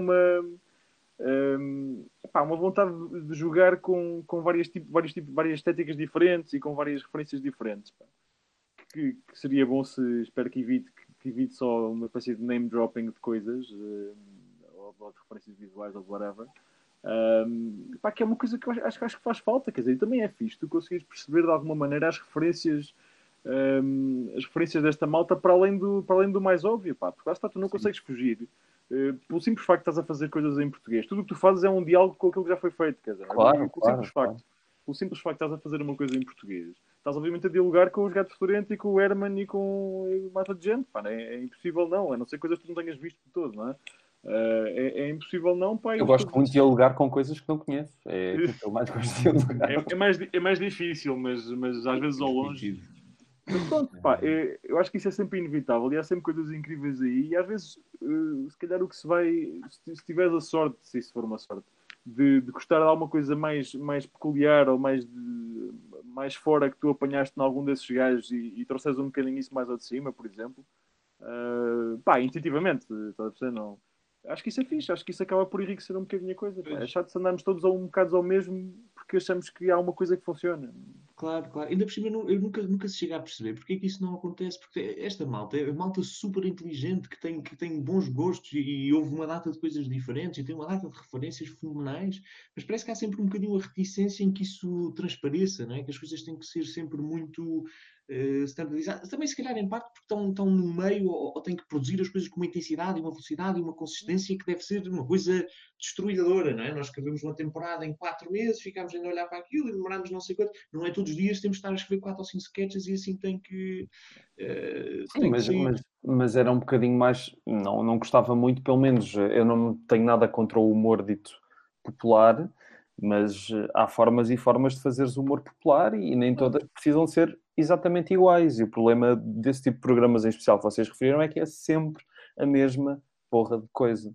uma vontade de jogar com várias estéticas diferentes e com várias referências diferentes, pá. Que seria bom espero que evite só uma espécie de name dropping de coisas, ou de referências visuais ou de whatever. Pá, que é uma coisa que eu acho que faz falta, quer dizer, e também é fixe tu conseguires perceber de alguma maneira as referências desta malta para além do mais óbvio, pá, porque lá está, tu não consegues fugir pelo simples facto de estás a fazer coisas em português. Tudo o que tu fazes é um diálogo com aquilo que já foi feito, quer dizer, pelo simples facto de estás a fazer uma coisa em português, estás obviamente a dialogar com os Gato Fedorento e com o Herman e com mata de gente, pá, é impossível não, a não ser coisas que tu não tenhas visto de todo, não é? É impossível não, pá. Eu gosto muito de dialogar com coisas que não conheço, é aquilo que eu mais gosto de dialogar. É mais difícil, mas às vezes ao longe. Mas pronto, pá, eu acho que isso é sempre inevitável e há sempre coisas incríveis aí e às vezes, se calhar o que se vai, se tiveres a sorte, se isso for uma sorte, de gostar de alguma coisa mais peculiar ou mais fora que tu apanhaste em algum desses gajos e trouxeres um bocadinho isso mais ao de cima, por exemplo, pá, instintivamente, estás a perceber? Não. Acho que isso é fixe, acho que isso acaba por enriquecer um bocadinho a coisa. Pá. É chato se andarmos todos um bocado ao mesmo porque achamos que há uma coisa que funciona. Claro. Ainda por cima, eu nunca se chega a perceber porque é que isso não acontece. Porque esta malta é malta super inteligente, que tem bons gostos e houve uma data de coisas diferentes e tem uma data de referências fenomenais, mas parece que há sempre um bocadinho a reticência em que isso transpareça, não é? Que as coisas têm que ser sempre muito standardizadas. Também, se calhar, em parte, porque estão no meio ou têm que produzir as coisas com uma intensidade, uma velocidade e uma consistência que deve ser uma coisa destruidora, não é? Nós escrevemos uma temporada em 4 meses, ficámos ainda a olhar para aquilo e demorámos não sei quanto. Não é todos os dias temos de estar a escrever 4 ou 5 sketches e assim tem que... Sim, mas era um bocadinho mais... Não gostava muito, pelo menos. Eu não tenho nada contra o humor dito popular, mas há formas e formas de fazeres humor popular e nem todas precisam ser exatamente iguais. E o problema desse tipo de programas em especial que vocês referiram é que é sempre a mesma porra de coisa.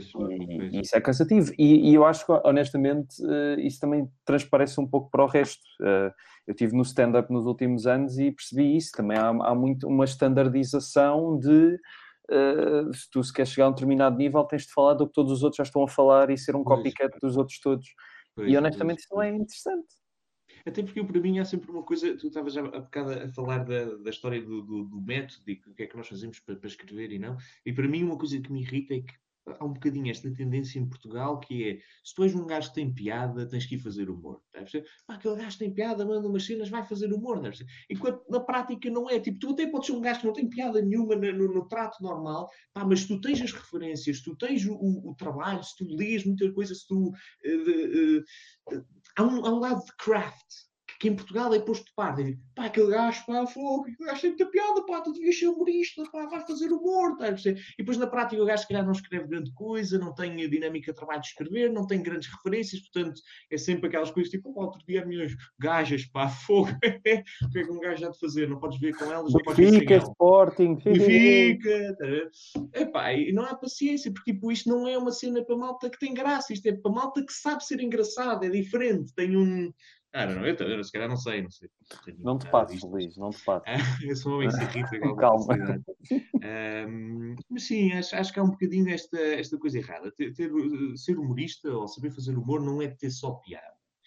E isso é cansativo. E eu acho que, honestamente, isso também transparece um pouco para o resto. Eu estive no stand-up nos últimos anos e percebi isso. Também há muito uma standardização de... se tu queres chegar a um determinado nível, tens de falar do que todos os outros já estão a falar e ser um copycat dos outros todos. E honestamente isso não é interessante. Até porque para mim há sempre uma coisa, tu estavas já há bocado a falar da história do método e o que é que nós fazemos para escrever e não, e para mim uma coisa que me irrita é que há um bocadinho esta tendência em Portugal que é, se tu és um gajo que tem piada, tens que ir fazer humor. Deve ser, aquele gajo tem piada, manda umas cenas, vai fazer humor. Deve ser. Enquanto na prática não é. Tipo, tu até podes ser um gajo que não tem piada nenhuma no trato normal, mas se tu tens as referências, se tu tens o trabalho, se tu lês muita coisa, se tu... há um lado de craft que em Portugal é posto de parte. Aquele gajo, fogo, aquele gajo tem muita piada, tu devias ser humorista, vai fazer humor, tá? E depois na prática o gajo se calhar não escreve grande coisa, não tem a dinâmica de trabalho de escrever, não tem grandes referências, portanto é sempre aquelas coisas tipo, outro dia as minhas gajas, fogo, o que é que um gajo há de fazer? Não podes ver com elas, não podes ver sem elas. Sporting, Fica, e não há paciência, porque tipo, isto não é uma cena para malta que tem graça, isto é para malta que sabe ser engraçado, é diferente, tem um... não, eu se calhar não sei. Não te passes, Luís, não te passes. Eu sou um homem que se irrita com calma. Mas sim, acho que há um bocadinho esta coisa errada. Ser humorista ou saber fazer humor não é ter só piada.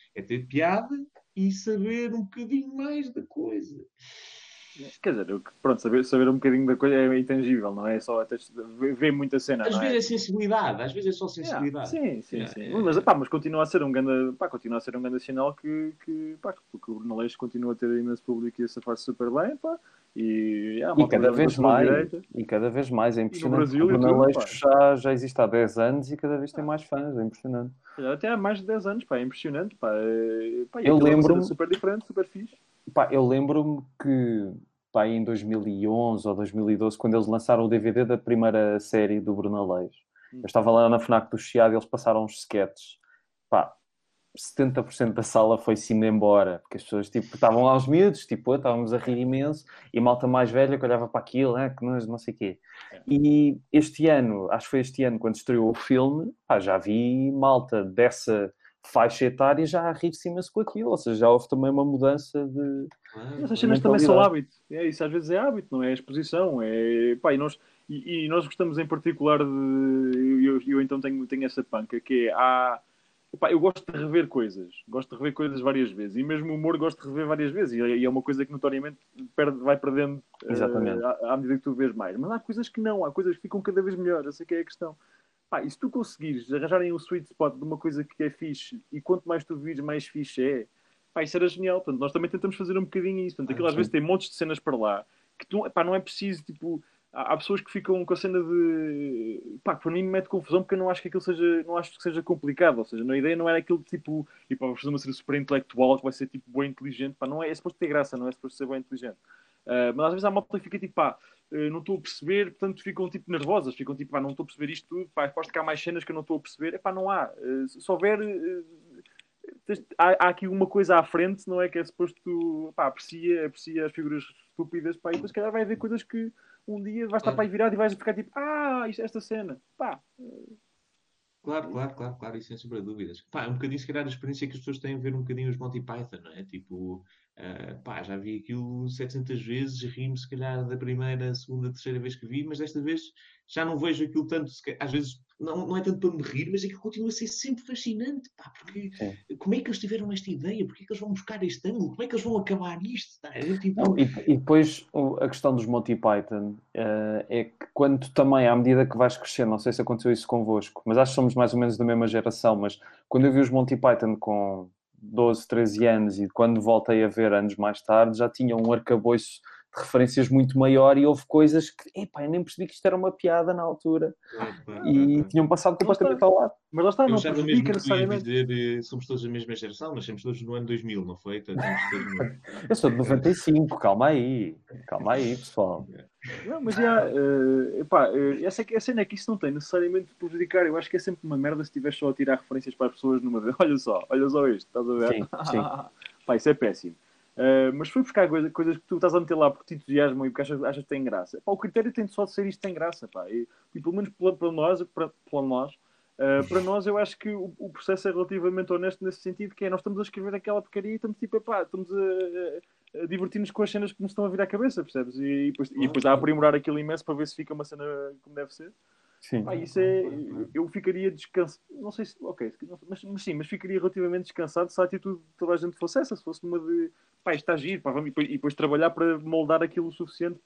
É ter piada e saber um bocadinho mais da coisa. Quer dizer, pronto, saber um bocadinho da coisa é intangível, não é só ver muita cena, Às não é? vezes é sensibilidade, às vezes é só Yeah, sensibilidade. sim. Yeah. Mas continua a ser um grande sinal que o Bruno Leix continua a ter imenso público e a safar-se super bem, pá. E a E malta cada da vez mais, direita. e cada vez mais, é E no impressionante. Brasil O e Bruno tudo, Aleixo pá. já existe há 10 anos e cada vez tem mais fãs, é impressionante. Até há mais de 10 anos, pá, é impressionante, pá. Pá, e Eu aquilo é uma cena lembro-me, super diferente, super fixe. pá, eu lembro-me que, pá, em 2011 ou 2012, quando eles lançaram o DVD da primeira série do Bruno Aleixo, eu estava lá na FNAC do Chiado e eles passaram uns sketches. Pá, 70% da sala foi-se indo embora, porque as pessoas tipo, estavam lá os miúdos, tipo, estávamos a rir imenso, e a malta mais velha que olhava para aquilo, que não sei o quê. E este ano, acho que foi este ano, quando estreou o filme, pá, já vi malta dessa faixa etária já a rir-se imenso com aquilo, ou seja, já houve também uma mudança de Essas cenas também são mentalidade. hábito. É isso, às vezes é hábito, não é exposição. Pá, e nós gostamos em particular de. Eu então tenho essa panca que é. Epá, eu gosto de rever coisas. Gosto de rever coisas várias vezes. E mesmo o humor gosto de rever várias vezes. E é uma coisa que notoriamente vai perdendo Exatamente. à medida que tu vês mais. Mas há coisas que não. Há coisas que ficam cada vez melhor. Essa que é a questão. Pá, e se tu conseguires arranjarem um sweet spot de uma coisa que é fixe e quanto mais tu vires, mais fixe é. Pá, isso era genial. Portanto, nós também tentamos fazer um bocadinho isso. Portanto, aquilo às vezes tem montes de cenas para lá que pá, não é preciso, tipo... Há pessoas que ficam com a cena de... Pá, que para mim me mete confusão porque eu não acho que aquilo seja... Não acho que seja complicado. Ou seja, a ideia não era aquilo tipo... E pá, vamos fazer uma cena super intelectual que vai ser tipo bem inteligente. Pá, não é suposto ter graça, não é suposto ser bem inteligente. Mas às vezes há uma malta que fica tipo, pá, não estou a perceber, portanto ficam tipo nervosas, ficam tipo, pá, não estou a perceber isto tudo, pá, aposto que há mais cenas que eu não estou a perceber. É pá, não há. Se houver, há aqui uma coisa à frente, não é que é suposto, pá, aprecia as figuras estúpidas, pá, e depois se calhar vai haver coisas que um dia vais estar para aí virado e vais ficar tipo, esta cena, pá. Claro, isso sem sombra de dúvidas. Pá, é um bocadinho, se calhar, a experiência que as pessoas têm a ver um bocadinho os Monty Python, não é? Tipo, pá, já vi aquilo 700 vezes, ri-me, se calhar, da primeira, segunda, terceira vez que vi, mas desta vez já não vejo aquilo tanto, às vezes, não é tanto para me rir, mas aquilo continua a ser sempre fascinante, pá, porque Sim. como é que eles tiveram esta ideia? Porquê é que eles vão buscar este ângulo? Como é que eles vão acabar isto? Tá? Tipo... Não, e depois a questão dos Monty Python é que quando tu também, à medida que vais crescendo, não sei se aconteceu isso convosco, mas acho que somos mais ou menos da mesma geração, mas quando eu vi os Monty Python com 12, 13 anos e quando voltei a ver anos mais tarde, já tinha um arcabouço de referências muito maior e houve coisas que, epá, eu nem percebi que isto era uma piada na altura e tinham passado completamente ao lado. Mas lá está, Eu não achava mesmo prejudica que tu ias necessariamente. dizer somos todos da mesma geração, nascemos todos no ano 2000, não foi? Então, estamos todos no... Eu sou de 95, calma aí, pessoal. Não, mas a cena é que isso não tem necessariamente de prejudicar. Eu acho que é sempre uma merda se estiveres só a tirar referências para as pessoas numa vez. Olha só isto, estás a ver? Sim. Pá, isso é péssimo. Mas se for buscar coisas que tu estás a meter lá porque te entusiasmam e porque achas que têm graça, pá, o critério tem só de ser isto tem graça, pá. E pelo menos para nós, eu acho que o processo é relativamente honesto nesse sentido, que é nós estamos a escrever aquela porcaria e estamos tipo, pá, estamos a divertir-nos com as cenas que nos estão a vir à cabeça, percebes? E depois a aprimorar aquilo imenso para ver se fica uma cena como deve ser. Sim. Pá, isso é... Eu ficaria descansado... Não sei se... Ok, mas ficaria relativamente descansado se a atitude de toda a gente fosse essa. Se fosse numa de... Pá, isto está giro, pá, vamos... E depois trabalhar para moldar aquilo o suficiente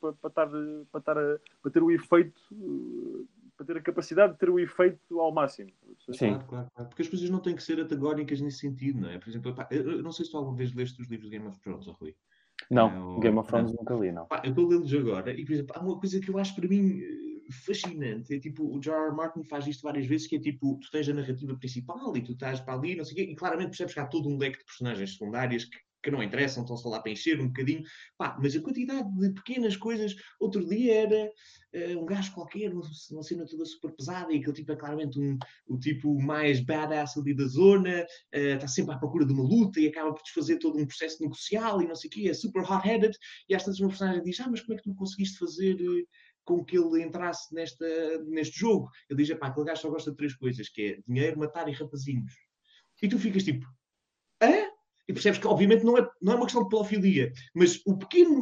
para ter o efeito... Para ter a capacidade de ter o efeito ao máximo. Sim. Claro. Porque as coisas não têm que ser antagónicas nesse sentido, não é? Por exemplo, pá, eu não sei se tu alguma vez leste os livros de Game of Thrones, Rui. Não, Game of Thrones nunca li, não. Pá, eu estou a lê-los agora e, por exemplo, há uma coisa que eu acho para mim fascinante. É tipo, o George R. Martin faz isto várias vezes, que é tipo, tu tens a narrativa principal e tu estás para ali, não sei o quê, e claramente percebes que há todo um leque de personagens secundárias que não interessam, estão só lá para encher um bocadinho. Pá, mas a quantidade de pequenas coisas... Outro dia era um gajo qualquer, uma cena toda super pesada, e aquele tipo é claramente o tipo mais badass ali da zona, está sempre à procura de uma luta e acaba por desfazer todo um processo negocial e não sei o quê, é super hot-headed, e às vezes uma personagem diz, mas como é que tu conseguiste fazer... com que ele entrasse neste jogo? Ele diz, aquele gajo só gosta de 3 coisas, que é dinheiro, matar e rapazinhos. E tu ficas tipo, hã? E percebes que, obviamente, não é uma questão de pedofilia, mas o pequeno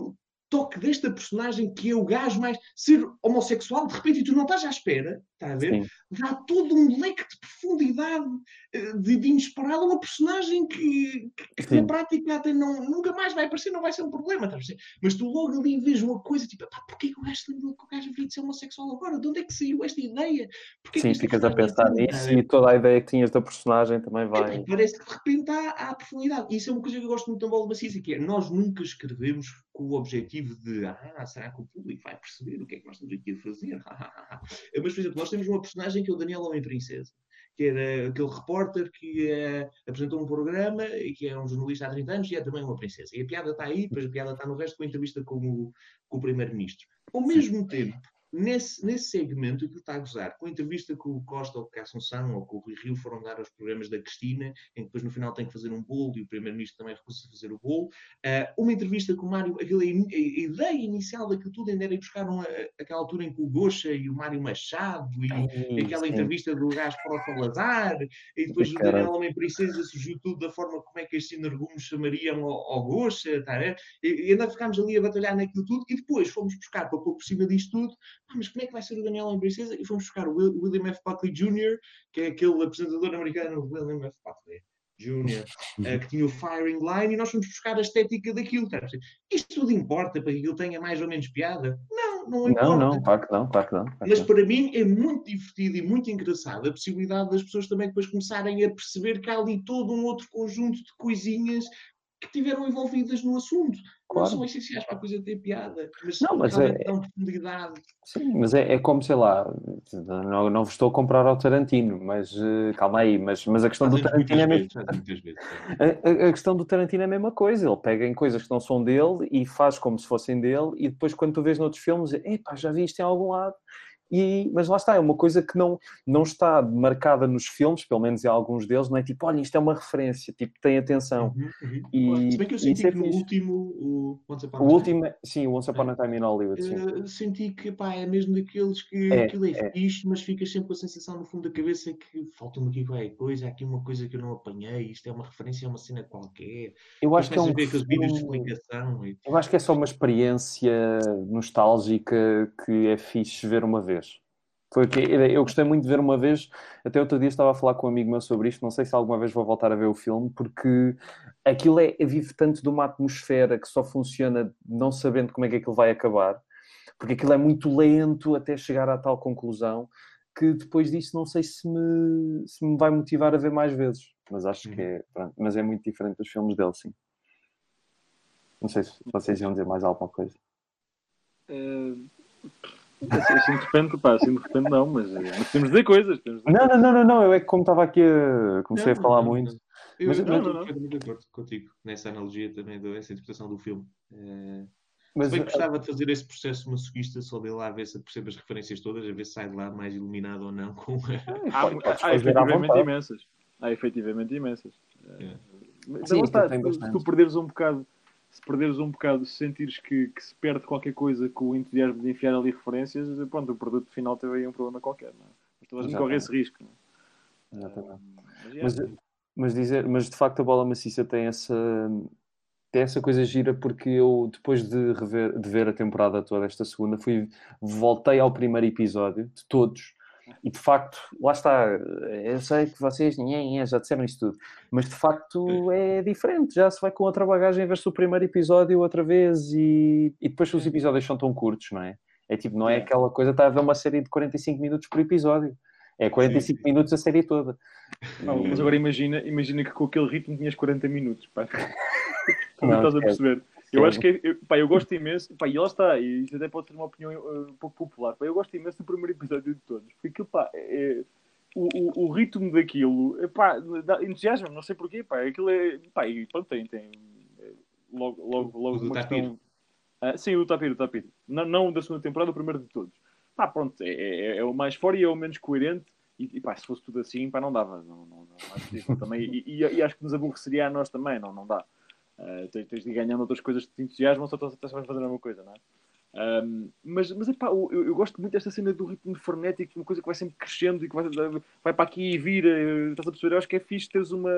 toque desta personagem que é o gajo mais ser homossexual, de repente, e tu não estás à espera, está a ver? Sim. Dá todo um leque de profundidade de inesperado a uma personagem que na prática até nunca mais vai aparecer, não vai ser um problema, estás a ver? Mas tu logo ali vês uma coisa tipo, pá, porquê que o gajo se lembrou que o gajo havia de ser homossexual agora? De onde é que saiu esta ideia? Porquê Sim, que esta ficas a personagem pensar assim, nisso e toda a ideia que tinhas da personagem também vai. parece que de repente há profundidade. Isso é uma coisa que eu gosto muito da Bola Maciça, que é nós nunca escrevemos com o objetivo de será que o público vai perceber o que é que nós estamos aqui a fazer? Mas, por exemplo, nós temos uma personagem que é o Daniel Homem-Princesa, que era aquele repórter que apresentou um programa e que é um jornalista há 30 anos e é também uma princesa. E a piada está aí, depois a piada está no resto com a entrevista com o primeiro-ministro. Ao mesmo tempo, nesse segmento, aquilo está a gozar, com a entrevista que o Costa ou com a Assunção ou com o Rui Rio foram dar aos programas da Cristina, em que depois no final tem que fazer um bolo e o primeiro-ministro também recusa fazer o bolo. Uma entrevista com o Mário, a ideia inicial daquilo tudo ainda era ir buscar aquela altura em que o Gocha e o Mário Machado e aquela entrevista do gajo para o Salazar, e depois o Daniel Homem-Princesa surgiu tudo da forma como é que estes energúmenos chamariam ao Gocha, tá, né? E ainda ficámos ali a batalhar naquilo tudo, e depois fomos buscar para pôr por cima disto tudo, mas como é que vai ser o Daniel Homem-Princesa? E fomos buscar o William F. Buckley Jr., que é aquele apresentador americano, William F. Buckley Jr., que tinha o firing line, e nós fomos buscar a estética daquilo. Tá? Isto tudo importa para que aquilo tenha mais ou menos piada? Não importa. Não, claro que não. Mas para mim é muito divertido e muito engraçado a possibilidade das pessoas também depois começarem a perceber que há ali todo um outro conjunto de coisinhas que tiveram envolvidas no assunto. Claro. Não são essenciais para a coisa ter piada, mas realmente dão profundidade. Sim, mas é como, sei lá, não vos estou a comprar ao Tarantino, mas calma aí, mas a questão do Tarantino é mesmo... A questão do Tarantino é a mesma coisa, ele pega em coisas que não são dele e faz como se fossem dele, e depois quando tu vês noutros filmes, já vi isto em algum lado. Mas lá está, é uma coisa que não está marcada nos filmes, pelo menos em alguns deles, não é tipo, olha, isto é uma referência, tipo, tem atenção. Se bem que eu senti que no último, o Once Upon a Time... Sim, o Once Upon a Time in Hollywood, sim. Senti que, é mesmo daqueles que aquilo é fixe, mas ficas sempre com a sensação no fundo da cabeça que falta-me aqui qualquer coisa, há aqui uma coisa que eu não apanhei, isto é uma referência a uma cena qualquer. Eu acho que é aqueles vídeos de explicação. Eu acho que é só uma experiência nostálgica que é fixe ver uma vez. Eu gostei muito de ver uma vez, até outro dia estava a falar com um amigo meu sobre isto, não sei se alguma vez vou voltar a ver o filme, porque aquilo vive tanto de uma atmosfera que só funciona não sabendo como é que aquilo vai acabar, porque aquilo é muito lento até chegar à tal conclusão, que depois disso não sei se me vai motivar a ver mais vezes, mas acho que mas é muito diferente dos filmes dele, sim. Não sei se vocês iam dizer mais alguma coisa. Assim de repente não, mas temos de dizer coisas. Não, eu é que como estava aqui comecei a falar muito. Eu estou de acordo contigo nessa analogia também dessa interpretação do filme. Se bem que gostava de fazer esse processo masoquista só de ir lá ver se percebe as referências todas, a ver se sai de lá mais iluminado ou não. Há efetivamente imensas. Então, se tu perderes um bocado, se sentires que se perde qualquer coisa com o entusiasmo de enfiar ali referências, pronto, o produto final teve aí um problema qualquer, não é? Mas toda a gente corre esse risco, não é? Exatamente. Mas de facto a Bola Maciça tem essa coisa gira, porque eu, depois de ver a temporada toda, esta segunda, voltei ao primeiro episódio, de todos, e de facto, lá está, eu sei que vocês já disseram isto tudo, mas de facto é diferente, já se vai com outra bagagem a ver-se o primeiro episódio outra vez, e depois os episódios são tão curtos, não é? É tipo, não é aquela coisa, está a ver uma série de 45 minutos por episódio. É 45 minutos a série toda. Não, mas agora imagina que com aquele ritmo tinhas 40 minutos, pá. Não estás a perceber? Eu acho que eu gosto imenso, pá, e lá está, e isto até pode ser uma opinião um pouco popular, pá, eu gosto imenso do primeiro episódio de todos, porque aquilo, pá, o ritmo daquilo, pá, entusiasma-me, não sei porquê, pá, aquilo é, pá, e pronto, tem logo uma questão... sim, o Tapir. Não da segunda temporada, o primeiro de todos. Pá, pronto, é o mais fora e é o menos coerente, e pá, se fosse tudo assim, pá, não dava, não acho possível também, e acho que nos aborreceria a nós também, não dá. Tens de ir ganhando outras coisas que te entusiasmam, só estás a fazer a mesma coisa, não é? Mas epá, eu gosto muito desta cena do ritmo frenético, uma coisa que vai sempre crescendo e que vai para aqui e vira, estás a perceber? Eu acho que é fixe teres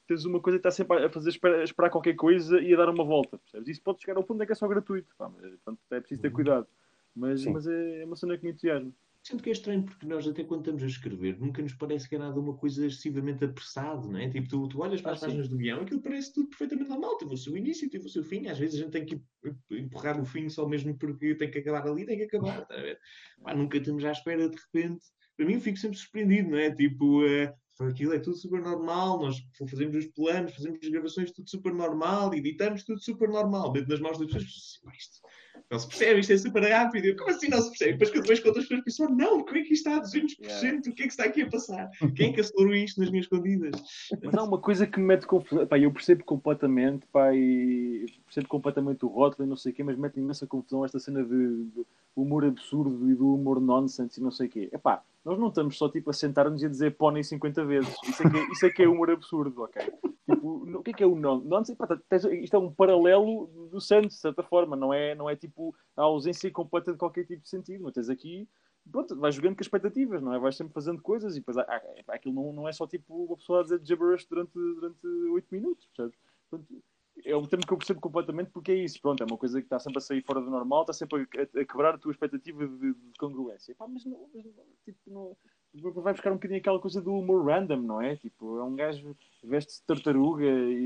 tens uma coisa que está sempre a fazer esperar qualquer coisa e a dar uma volta, percebes? Isso pode chegar ao ponto em que é só gratuito, pá, mas, portanto, é preciso ter cuidado. Mas é uma cena que me entusiasma. Sendo que é estranho, porque nós, até quando estamos a escrever, nunca nos parece que é nada uma coisa excessivamente apressado, não é? Tipo, tu olhas para as páginas do guião, aquilo parece tudo perfeitamente normal. Teve o seu início, teve o seu fim. Às vezes a gente tem que empurrar o fim só mesmo porque tem que acabar ali, tem que acabar. Tá a ver? Pá, nunca estamos à espera, de repente. Para mim, eu fico sempre surpreendido, não é? Tipo, aquilo é tudo super normal. Nós fazemos os planos, fazemos as gravações, tudo super normal, editamos tudo super normal. Dentro das mãos das pessoas, isto não se percebe, isto é super rápido. Eu, como assim não se percebe? Depois que eu depois conto as pessoas pensam, não, como é que isto está a 200%? O que é que está aqui a passar? Quem é que acelerou isto nas minhas escondidas? Mas há uma coisa que me mete confusão. Pá, eu percebo completamente, pá, e percebo completamente o rótulo e não sei o quê, mas mete imensa confusão esta cena de humor absurdo e do humor nonsense e não sei o quê. Epá, nós não estamos só tipo a sentar-nos e a dizer pônei 50 vezes. Isso é que é humor absurdo, ok? Tipo, o que é o nonsense? Isto é um paralelo do Santos, de certa forma. Não é tipo a ausência completa de qualquer tipo de sentido. Mas tens aqui, pronto, vais jogando com as expectativas, não é? Vais sempre fazendo coisas e depois aquilo não é só tipo uma pessoa a dizer gibberish durante 8 minutos, percebes? Portanto, é um termo que eu percebo completamente porque é isso, pronto, é uma coisa que está sempre a sair fora do normal, está sempre a quebrar a tua expectativa de congruência. Pá, mas não, vai buscar um bocadinho aquela coisa do humor random, não é? Tipo, é um gajo veste-se de tartaruga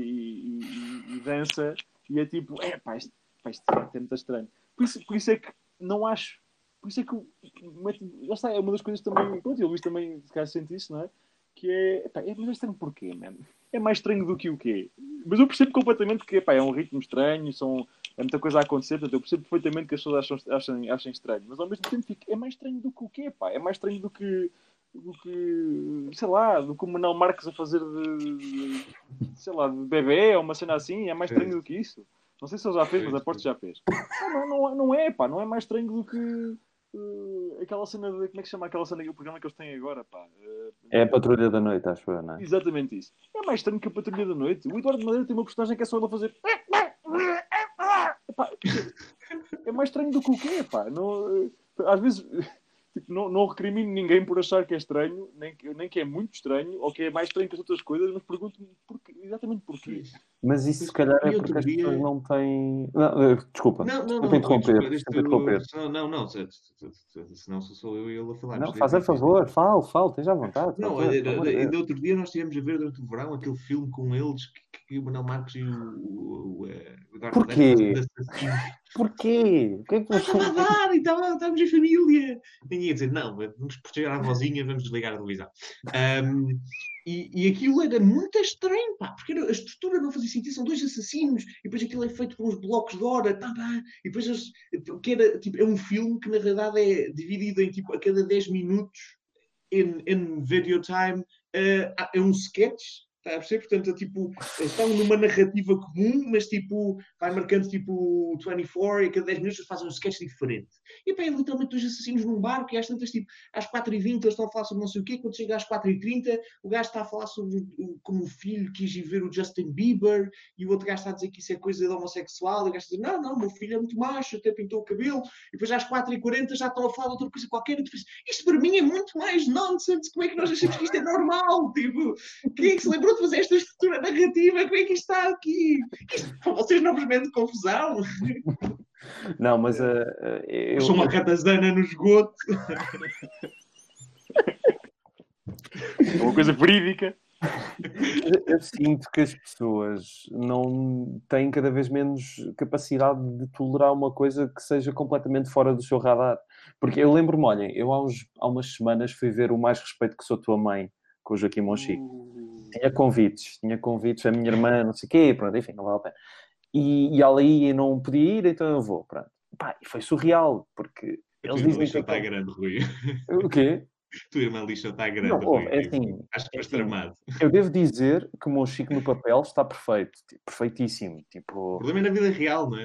e dança e é tipo, pá, isto é muito estranho. Por isso é que não acho, por isso é que lá está, é uma das coisas também, pronto, e o Luís também se calhar sente isso, não é? Que mas é estranho porquê, mano? É mais estranho do que o quê? Mas eu percebo completamente que é um ritmo estranho, é muita coisa a acontecer, portanto, eu percebo perfeitamente que as pessoas achem estranho, mas ao mesmo tempo é mais estranho do que o quê, pá? É mais estranho do que sei lá, do que o Manuel Marques a fazer sei lá, de bebê ou uma cena assim, é mais estranho do que isso. Não sei se ele já fez, mas aposto que já fez. Não é, pá, não é mais estranho do que aquela cena de, como é que se chama aquela cena, o programa que eles têm agora, pá? É a Patrulha da Noite, acho eu, não é? Exatamente isso. É mais estranho que a Patrulha da Noite. O Eduardo Madeira tem uma personagem que é só ele a fazer. Epá, é mais estranho do que o quê, pá? Não, às vezes tipo, não recrimino ninguém por achar que é estranho, nem que é muito estranho, ou que é mais estranho que as outras coisas, mas pergunto-me exatamente porquê. Mas isso se calhar é porque as pessoas não têm... Não, desculpa. Não, interromper. Não, senão sou eu e ele a falar. Não, faz a favor, fale, esteja à vontade. Não, no outro dia nós estivemos a ver durante o verão aquele filme com eles que o Manuel Marques e o Eduardo Porquê? Madeira. Porquê? Estava a dar, e estávamos em família. Ninguém ia dizer, não, vamos proteger a vozinha, vamos desligar a televisão. E aquilo era muito estranho, pá, porque a estrutura não fazia sentido, são dois assassinos, e depois aquilo é feito por uns blocos de hora, e depois que era, tipo, é um filme que na realidade é dividido em, tipo, a cada 10 minutos em video time, é um sketch, está a perceber? Portanto, tipo, eles estão numa narrativa comum, mas tipo, vai marcando tipo 24 e a cada 10 minutos eles fazem um sketch diferente. E pá, é literalmente dois assassinos num barco e às tantas, tipo, às 4h20 eles estão a falar sobre não sei o quê, quando chega às 4h30 o gajo está a falar sobre como o filho quis ir ver o Justin Bieber e o outro gajo está a dizer que isso é coisa de homossexual e o gajo está a dizer, não, meu filho é muito macho, até pintou o cabelo, e depois às 4h40 já estão a falar de outra coisa qualquer e tu pensas, isto para mim é muito mais nonsense, como é que nós achamos que isto é normal? Tipo, quem é que se lembrou de fazer esta estrutura narrativa? Como é que isto está aqui? Isto para vocês não vos mete confusão? Não, mas eu sou uma ratazana no esgoto. É uma coisa verídica. Eu sinto que as pessoas não têm cada vez menos capacidade de tolerar uma coisa que seja completamente fora do seu radar. Porque eu lembro-me, olhem, eu há umas semanas fui ver O Mais Respeito Que Sou Tua Mãe, com o Joaquim Monchique. Tinha convites, a minha irmã, não sei o quê, pronto, enfim, não vale a pena. E ela ia e não podia ir, então eu vou, pronto. Pá, e foi surreal, porque eles dizem que... está grande, Rui. O quê? Tua irmã lixa está grande, não, Rui. É assim, acho que foste tramado. Eu devo dizer que o Monchique no papel está perfeito, tipo, perfeitíssimo. Tipo... O problema é na vida real, não é?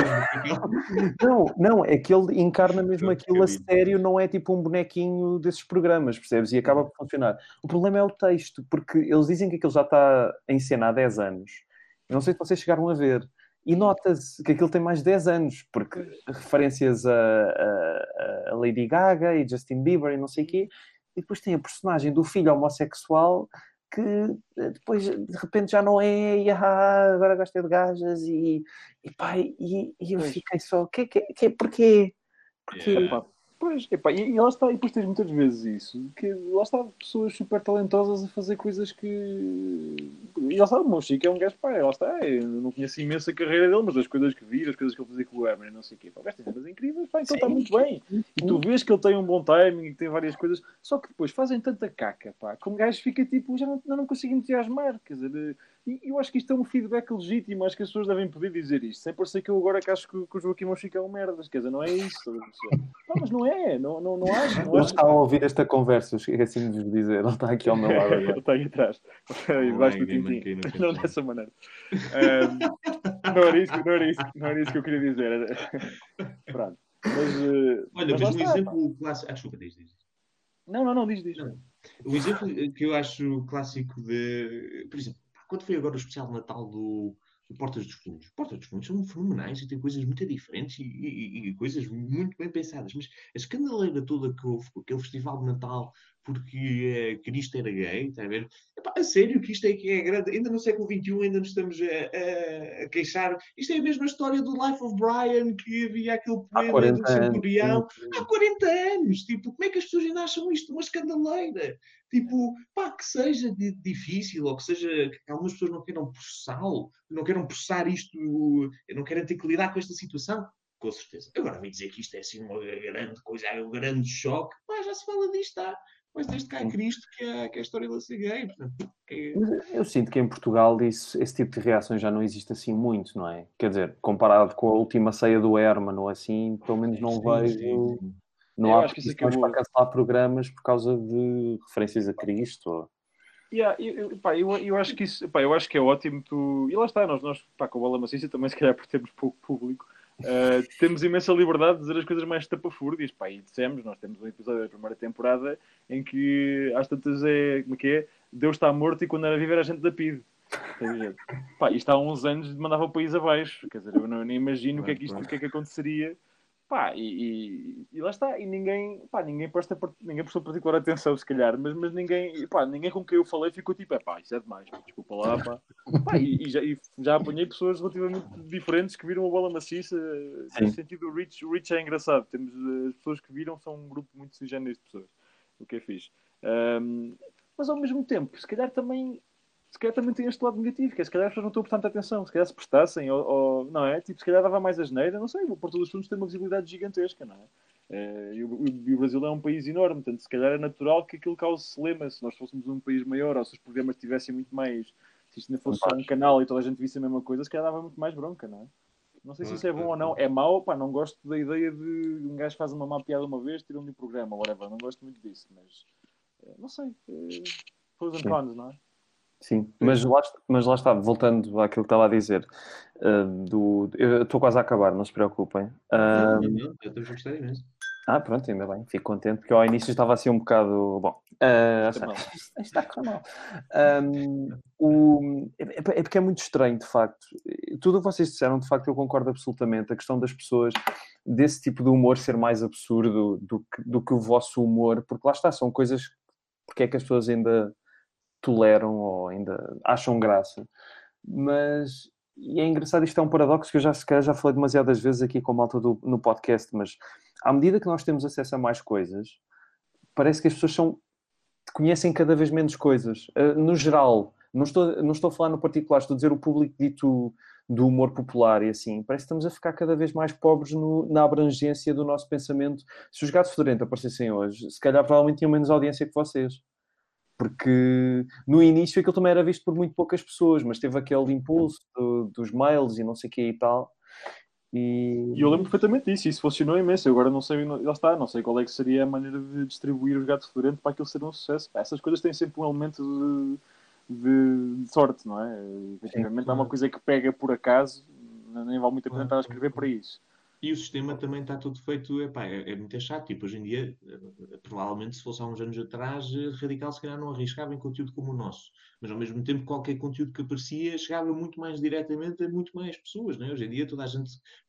Não, é que ele encarna mesmo aquilo a sério, não é tipo um bonequinho desses programas, percebes? E acaba por funcionar. O problema é o texto, porque eles dizem que aquilo já está em cena há 10 anos. Eu não sei se vocês chegaram a ver. E nota-se que aquilo tem mais de 10 anos, porque referências a Lady Gaga e Justin Bieber e não sei o quê. E depois tem a personagem do filho homossexual que depois de repente já não é, e agora gosto de gajas, e eu fiquei só, porquê? Epá, pois, epá, e lá está, e depois tens muitas vezes isso, que lá está pessoas super talentosas a fazer coisas que. E lá está, o meu Chico é um gajo, pá, lá está, eu não conheço imenso a carreira dele, mas as coisas que vi, as coisas que ele fazia com o Emery, não sei o quê, pá, o gajo tem cenas incríveis, pá, então está muito bem. E tu vês que ele tem um bom timing e que tem várias coisas, só que depois fazem tanta caca, pá, que um gajo fica tipo, já não consigo entusiasmar, quer dizer. E eu acho que isto é um feedback legítimo, acho que as pessoas devem poder dizer isto, sem parecer que eu agora que acho que o Joaquim Monchique é um merdas, quer dizer, não é isso. Não, mas não é, não acho. Ele está a ouvir esta conversa, eu esqueci de vos dizer, ele está aqui ao meu lado agora. Ele está aí atrás, embaixo do tintim, não dessa maneira. Não era isso que eu queria dizer. Pronto. Olha, mas um exemplo clássico. Desculpa, diz. Não, diz. Não. Um exemplo que eu acho clássico de. Por exemplo, quando foi agora o especial de Natal do Portas dos Fundos? Portas dos Fundos são fenomenais e têm coisas muito diferentes e coisas muito bem pensadas. Mas a escandaleira toda que houve com aquele festival de Natal porque Cristo era gay, está a ver? Epá, a sério que isto é que é grande. Ainda no século XXI ainda nos estamos a queixar. Isto é a mesma história do Life of Brian, que havia aquele poema do Centurião. Há 40 anos. Tipo, como é que as pessoas ainda acham isto uma escandaleira? Tipo, pá, que seja difícil, ou que seja que algumas pessoas não queiram processá-lo, não queiram processar isto, não querem ter que lidar com esta situação. Com certeza. Agora, vim dizer que isto é assim uma grande coisa, é um grande choque. Pá, já se fala disto, tá? Mas desde cá é Cristo que é a história da ser gay. Portanto, eu sinto que em Portugal esse tipo de reações já não existe assim muito, não é? Quer dizer, comparado com a última ceia do Herman ou assim, pelo menos não vejo... Não há petições para cancelar programas por causa de referências a Cristo. Eu acho que isso, eu acho que é ótimo. E lá está, nós com a Bola Maciça também, se calhar por termos pouco público, temos imensa liberdade de dizer as coisas mais tapafúrdias. E dissemos, nós temos um episódio da primeira temporada em que às tantas como é que é? Deus está morto e quando era vivo era a gente da PIDE. Isto há uns anos mandava o país abaixo. Quer dizer, eu nem imagino o que é que aconteceria. E lá está, e ninguém prestou particular atenção, se calhar, mas ninguém com quem eu falei ficou tipo, isso é demais, desculpa lá, e já apanhei pessoas relativamente diferentes que viram a Bola Maciça, nesse sentido o Rich é engraçado, temos as pessoas que viram são um grupo muito sui generis de pessoas, o que é fixe. Mas ao mesmo tempo, se calhar também tem este lado negativo, que é se calhar as pessoas não estão prestando atenção, se calhar se prestassem, ou não é? Tipo, se calhar dava mais asneira, não sei, o Porto dos Fundos tem uma visibilidade gigantesca, não é? E o Brasil é um país enorme, portanto, se calhar é natural que aquilo cause celema, se nós fôssemos um país maior, ou se os programas tivessem muito mais, se isto ainda fosse só um canal e toda a gente visse a mesma coisa, se calhar dava muito mais bronca, não é? Não sei se isso é bom ou não. É mau, não gosto da ideia de um gajo faz uma má piada uma vez, tiram-lhe o programa, whatever, não gosto muito disso, mas não sei, pros and cons, não é? Sim, mas lá está, voltando àquilo que estava a dizer, eu estou quase a acabar, não se preocupem. Não, eu estou a gostar imenso. Pronto, ainda bem, fico contente, porque ao início estava assim um bocado. Bom, está a correr mal. É porque é muito estranho, de facto. Tudo o que vocês disseram, de facto, eu concordo absolutamente. A questão das pessoas, desse tipo de humor ser mais absurdo do que o vosso humor, porque lá está, são coisas. Porque é que as pessoas ainda toleram ou ainda acham graça. Mas, e é engraçado, isto é um paradoxo que eu se calhar já falei demasiadas vezes aqui com a malta no podcast, mas à medida que nós temos acesso a mais coisas, parece que as pessoas conhecem cada vez menos coisas. No geral, não estou a falar no particular, estou a dizer o público dito do humor popular e assim, parece que estamos a ficar cada vez mais pobres na abrangência do nosso pensamento. Se os Gato Fedorento aparecessem hoje, se calhar provavelmente tinham menos audiência que vocês. Porque no início aquilo também era visto por muito poucas pessoas, mas teve aquele impulso dos mails e não sei o que e tal. E eu lembro perfeitamente disso, isso funcionou imenso. Eu agora não sei, não sei qual é que seria a maneira de distribuir os Gatos Fedorento para aquilo ser um sucesso. Essas coisas têm sempre um elemento de sorte, não é? Efetivamente há uma coisa que pega por acaso, nem vale muito a pena estar a escrever para isso. E o sistema também está tudo feito, é muito chato. Tipo, hoje em dia, provavelmente, se fosse há uns anos atrás, Radical se calhar não arriscava em conteúdo como o nosso. Mas, ao mesmo tempo, qualquer conteúdo que aparecia chegava muito mais diretamente a muito mais pessoas. Não é? Hoje em dia, toda a gente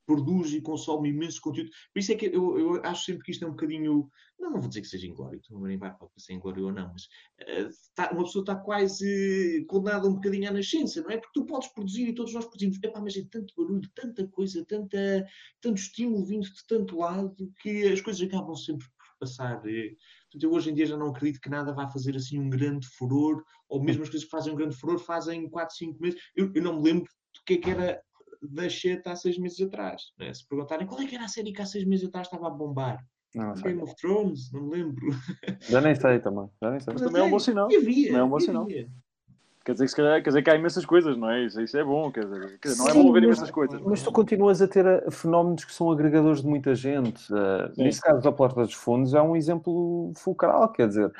produz e consome imenso conteúdo. Por isso é que eu acho sempre que isto é um bocadinho... Não vou dizer que seja inglório, nem vai para ser inglório ou não, mas uma pessoa está quase condenada um bocadinho à nascença, não é? Porque tu podes produzir e todos nós produzimos. Epá, mas é tanto barulho, tanta coisa, tanto estímulo vindo de tanto lado que as coisas acabam sempre por passar. Portanto, eu hoje em dia já não acredito que nada vá fazer assim um grande furor, ou mesmo as coisas que fazem um grande furor fazem 4, 5 meses. Eu não me lembro do que era das 7 há 6 meses atrás. Né? Se perguntarem qual é que era a série que há 6 meses atrás estava a bombar, Não sei. Game of Thrones, não me lembro. Já nem sei também. Já nem sei. Mas também é um bom sinal. Também é um bom sinal. Quer dizer que se calhar, quer dizer que há imensas coisas, não é? Isso é bom, quer dizer, não é bom haver imensas coisas. Mas tu continuas a ter fenómenos que são agregadores de muita gente. Nesse caso, a Porta dos Fundos é um exemplo fulcral, quer dizer,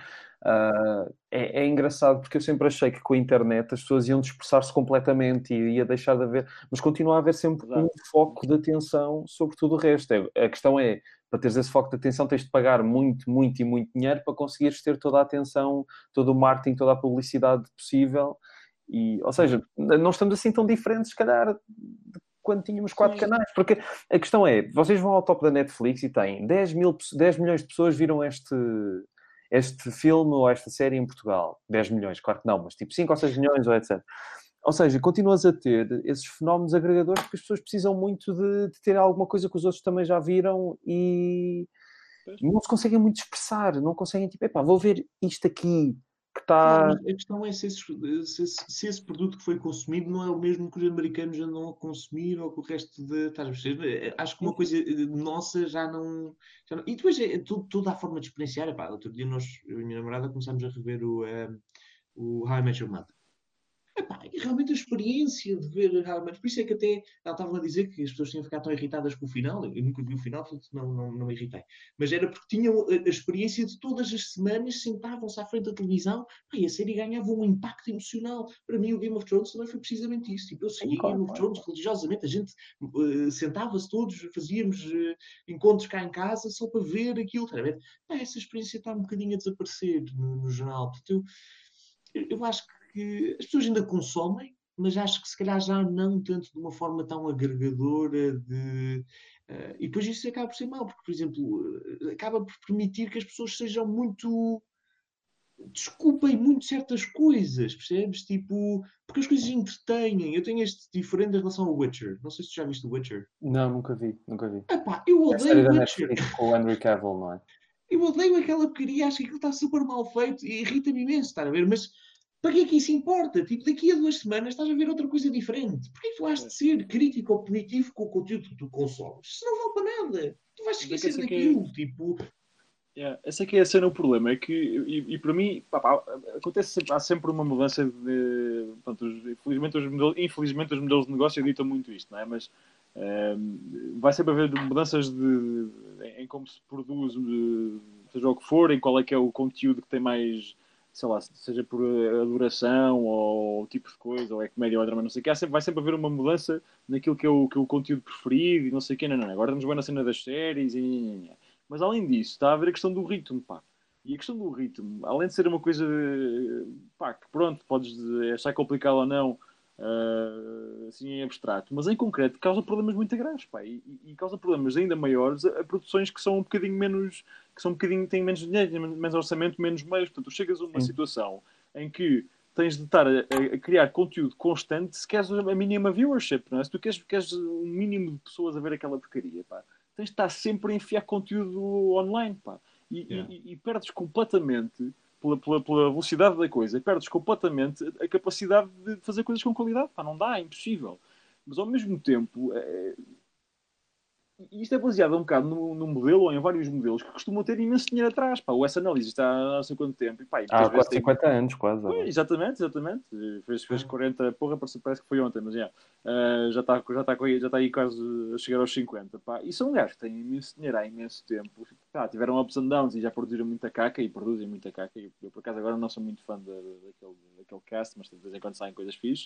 é engraçado porque eu sempre achei que com a internet as pessoas iam dispersar-se completamente e ia deixar de haver, mas continua a haver sempre um foco de atenção sobre tudo o resto. A questão é, para teres esse foco de atenção tens de pagar muito, muito e muito dinheiro para conseguires ter toda a atenção, todo o marketing, toda a publicidade possível. Ou seja, não estamos assim tão diferentes, se calhar, de quando tínhamos 4 canais. Porque a questão é, vocês vão ao top da Netflix e têm 10 milhões de pessoas viram este filme ou esta série em Portugal. 10 milhões, claro que não, mas tipo 5 ou 6 milhões ou etc. Ou seja, continuas a ter esses fenómenos agregadores porque as pessoas precisam muito de ter alguma coisa que os outros também já viram e não se conseguem muito expressar, não conseguem tipo, epá, vou ver isto aqui que está... A questão é se esse produto que foi consumido não é o mesmo que os americanos andam a consumir ou que o resto de... Estás a perceber? Acho que uma coisa nossa já não... E depois toda a forma de experienciar. Epá, outro dia eu e a minha namorada começámos a rever o How I Met Your Mother. Epá, e realmente a experiência de ver realmente, por isso é que até ela estava a dizer que as pessoas tinham ficado tão irritadas com o final. Eu nunca vi o final, portanto não me irritei. Mas era porque tinham a experiência de todas as semanas, sentavam-se à frente da televisão, e a série ganhava um impacto emocional. Para mim, o Game of Thrones também foi precisamente isso. Tipo, eu seguia Game of Thrones religiosamente, a gente sentava-se todos, fazíamos encontros cá em casa só para ver aquilo. Essa experiência está um bocadinho a desaparecer no geral. Portanto, eu acho que as pessoas ainda consomem, mas acho que se calhar já não tanto de uma forma tão agregadora de... e depois isso acaba por ser mau, porque, por exemplo, acaba por permitir que as pessoas sejam muito... Desculpem muito certas coisas, percebes? Tipo, porque as coisas entretêm. Eu tenho este diferente em relação ao Witcher. Não sei se tu já viste o Witcher. Não, nunca vi. Epá, eu odeio o Witcher. Com o Henry Cavill, não é? Eu odeio aquela porcaria, acho que aquilo está super mal feito e irrita-me imenso, estar a ver, mas para que é que isso importa? Tipo, daqui a 2 semanas estás a ver outra coisa diferente. Porquê que tu has de ser crítico ou punitivo com o conteúdo que tu consomes? Isso não vale para nada. Tu vais esquecer daquilo, tipo... Essa aqui é a cena, o problema é que, e para mim, acontece sempre, há sempre uma mudança de... Pronto, infelizmente os modelos de negócio ditam muito isto, não é? Mas vai sempre haver mudanças em como se produz, seja o que for, em qual é que é o conteúdo que tem mais, sei lá, seja por a duração ou o tipo de coisa, ou é comédia ou drama, não sei o que, vai sempre haver uma mudança naquilo que é o conteúdo preferido e não sei o que, não. Agora estamos bem na cena das séries e... Mas além disso, está a haver a questão do ritmo, pá. E a questão do ritmo, além de ser uma coisa, pá, que pronto, podes achar complicado ou não, assim em abstrato, mas em concreto causa problemas muito graves, pá. E causa problemas ainda maiores a produções que são um bocadinho menos, têm menos dinheiro, menos orçamento, menos meios. Portanto, tu chegas a uma situação em que tens de estar a criar conteúdo constante se queres a mínima viewership, não é? Se tu queres um mínimo de pessoas a ver aquela porcaria, pá, tens de estar sempre a enfiar conteúdo online, pá. E perdes completamente, pela velocidade da coisa, perdes completamente a capacidade de fazer coisas com qualidade, pá. Não dá, é impossível. Mas ao mesmo tempo, isto é baseado um bocado num modelo, ou em vários modelos, que costumam ter imenso dinheiro atrás, pá. O S-Analysis está há não sei quanto tempo. E, pá, há quase 50 anos, quase. Pois, exatamente. Fez 40, porra, parece que foi ontem, mas já está aí quase a chegar aos 50. Pá. E são gajos que têm imenso dinheiro há imenso tempo. Pá, tiveram ups and downs e já produziram muita caca e produzem muita caca. Eu por acaso, agora não sou muito fã daquele cast, mas de vez em quando saem coisas fixes.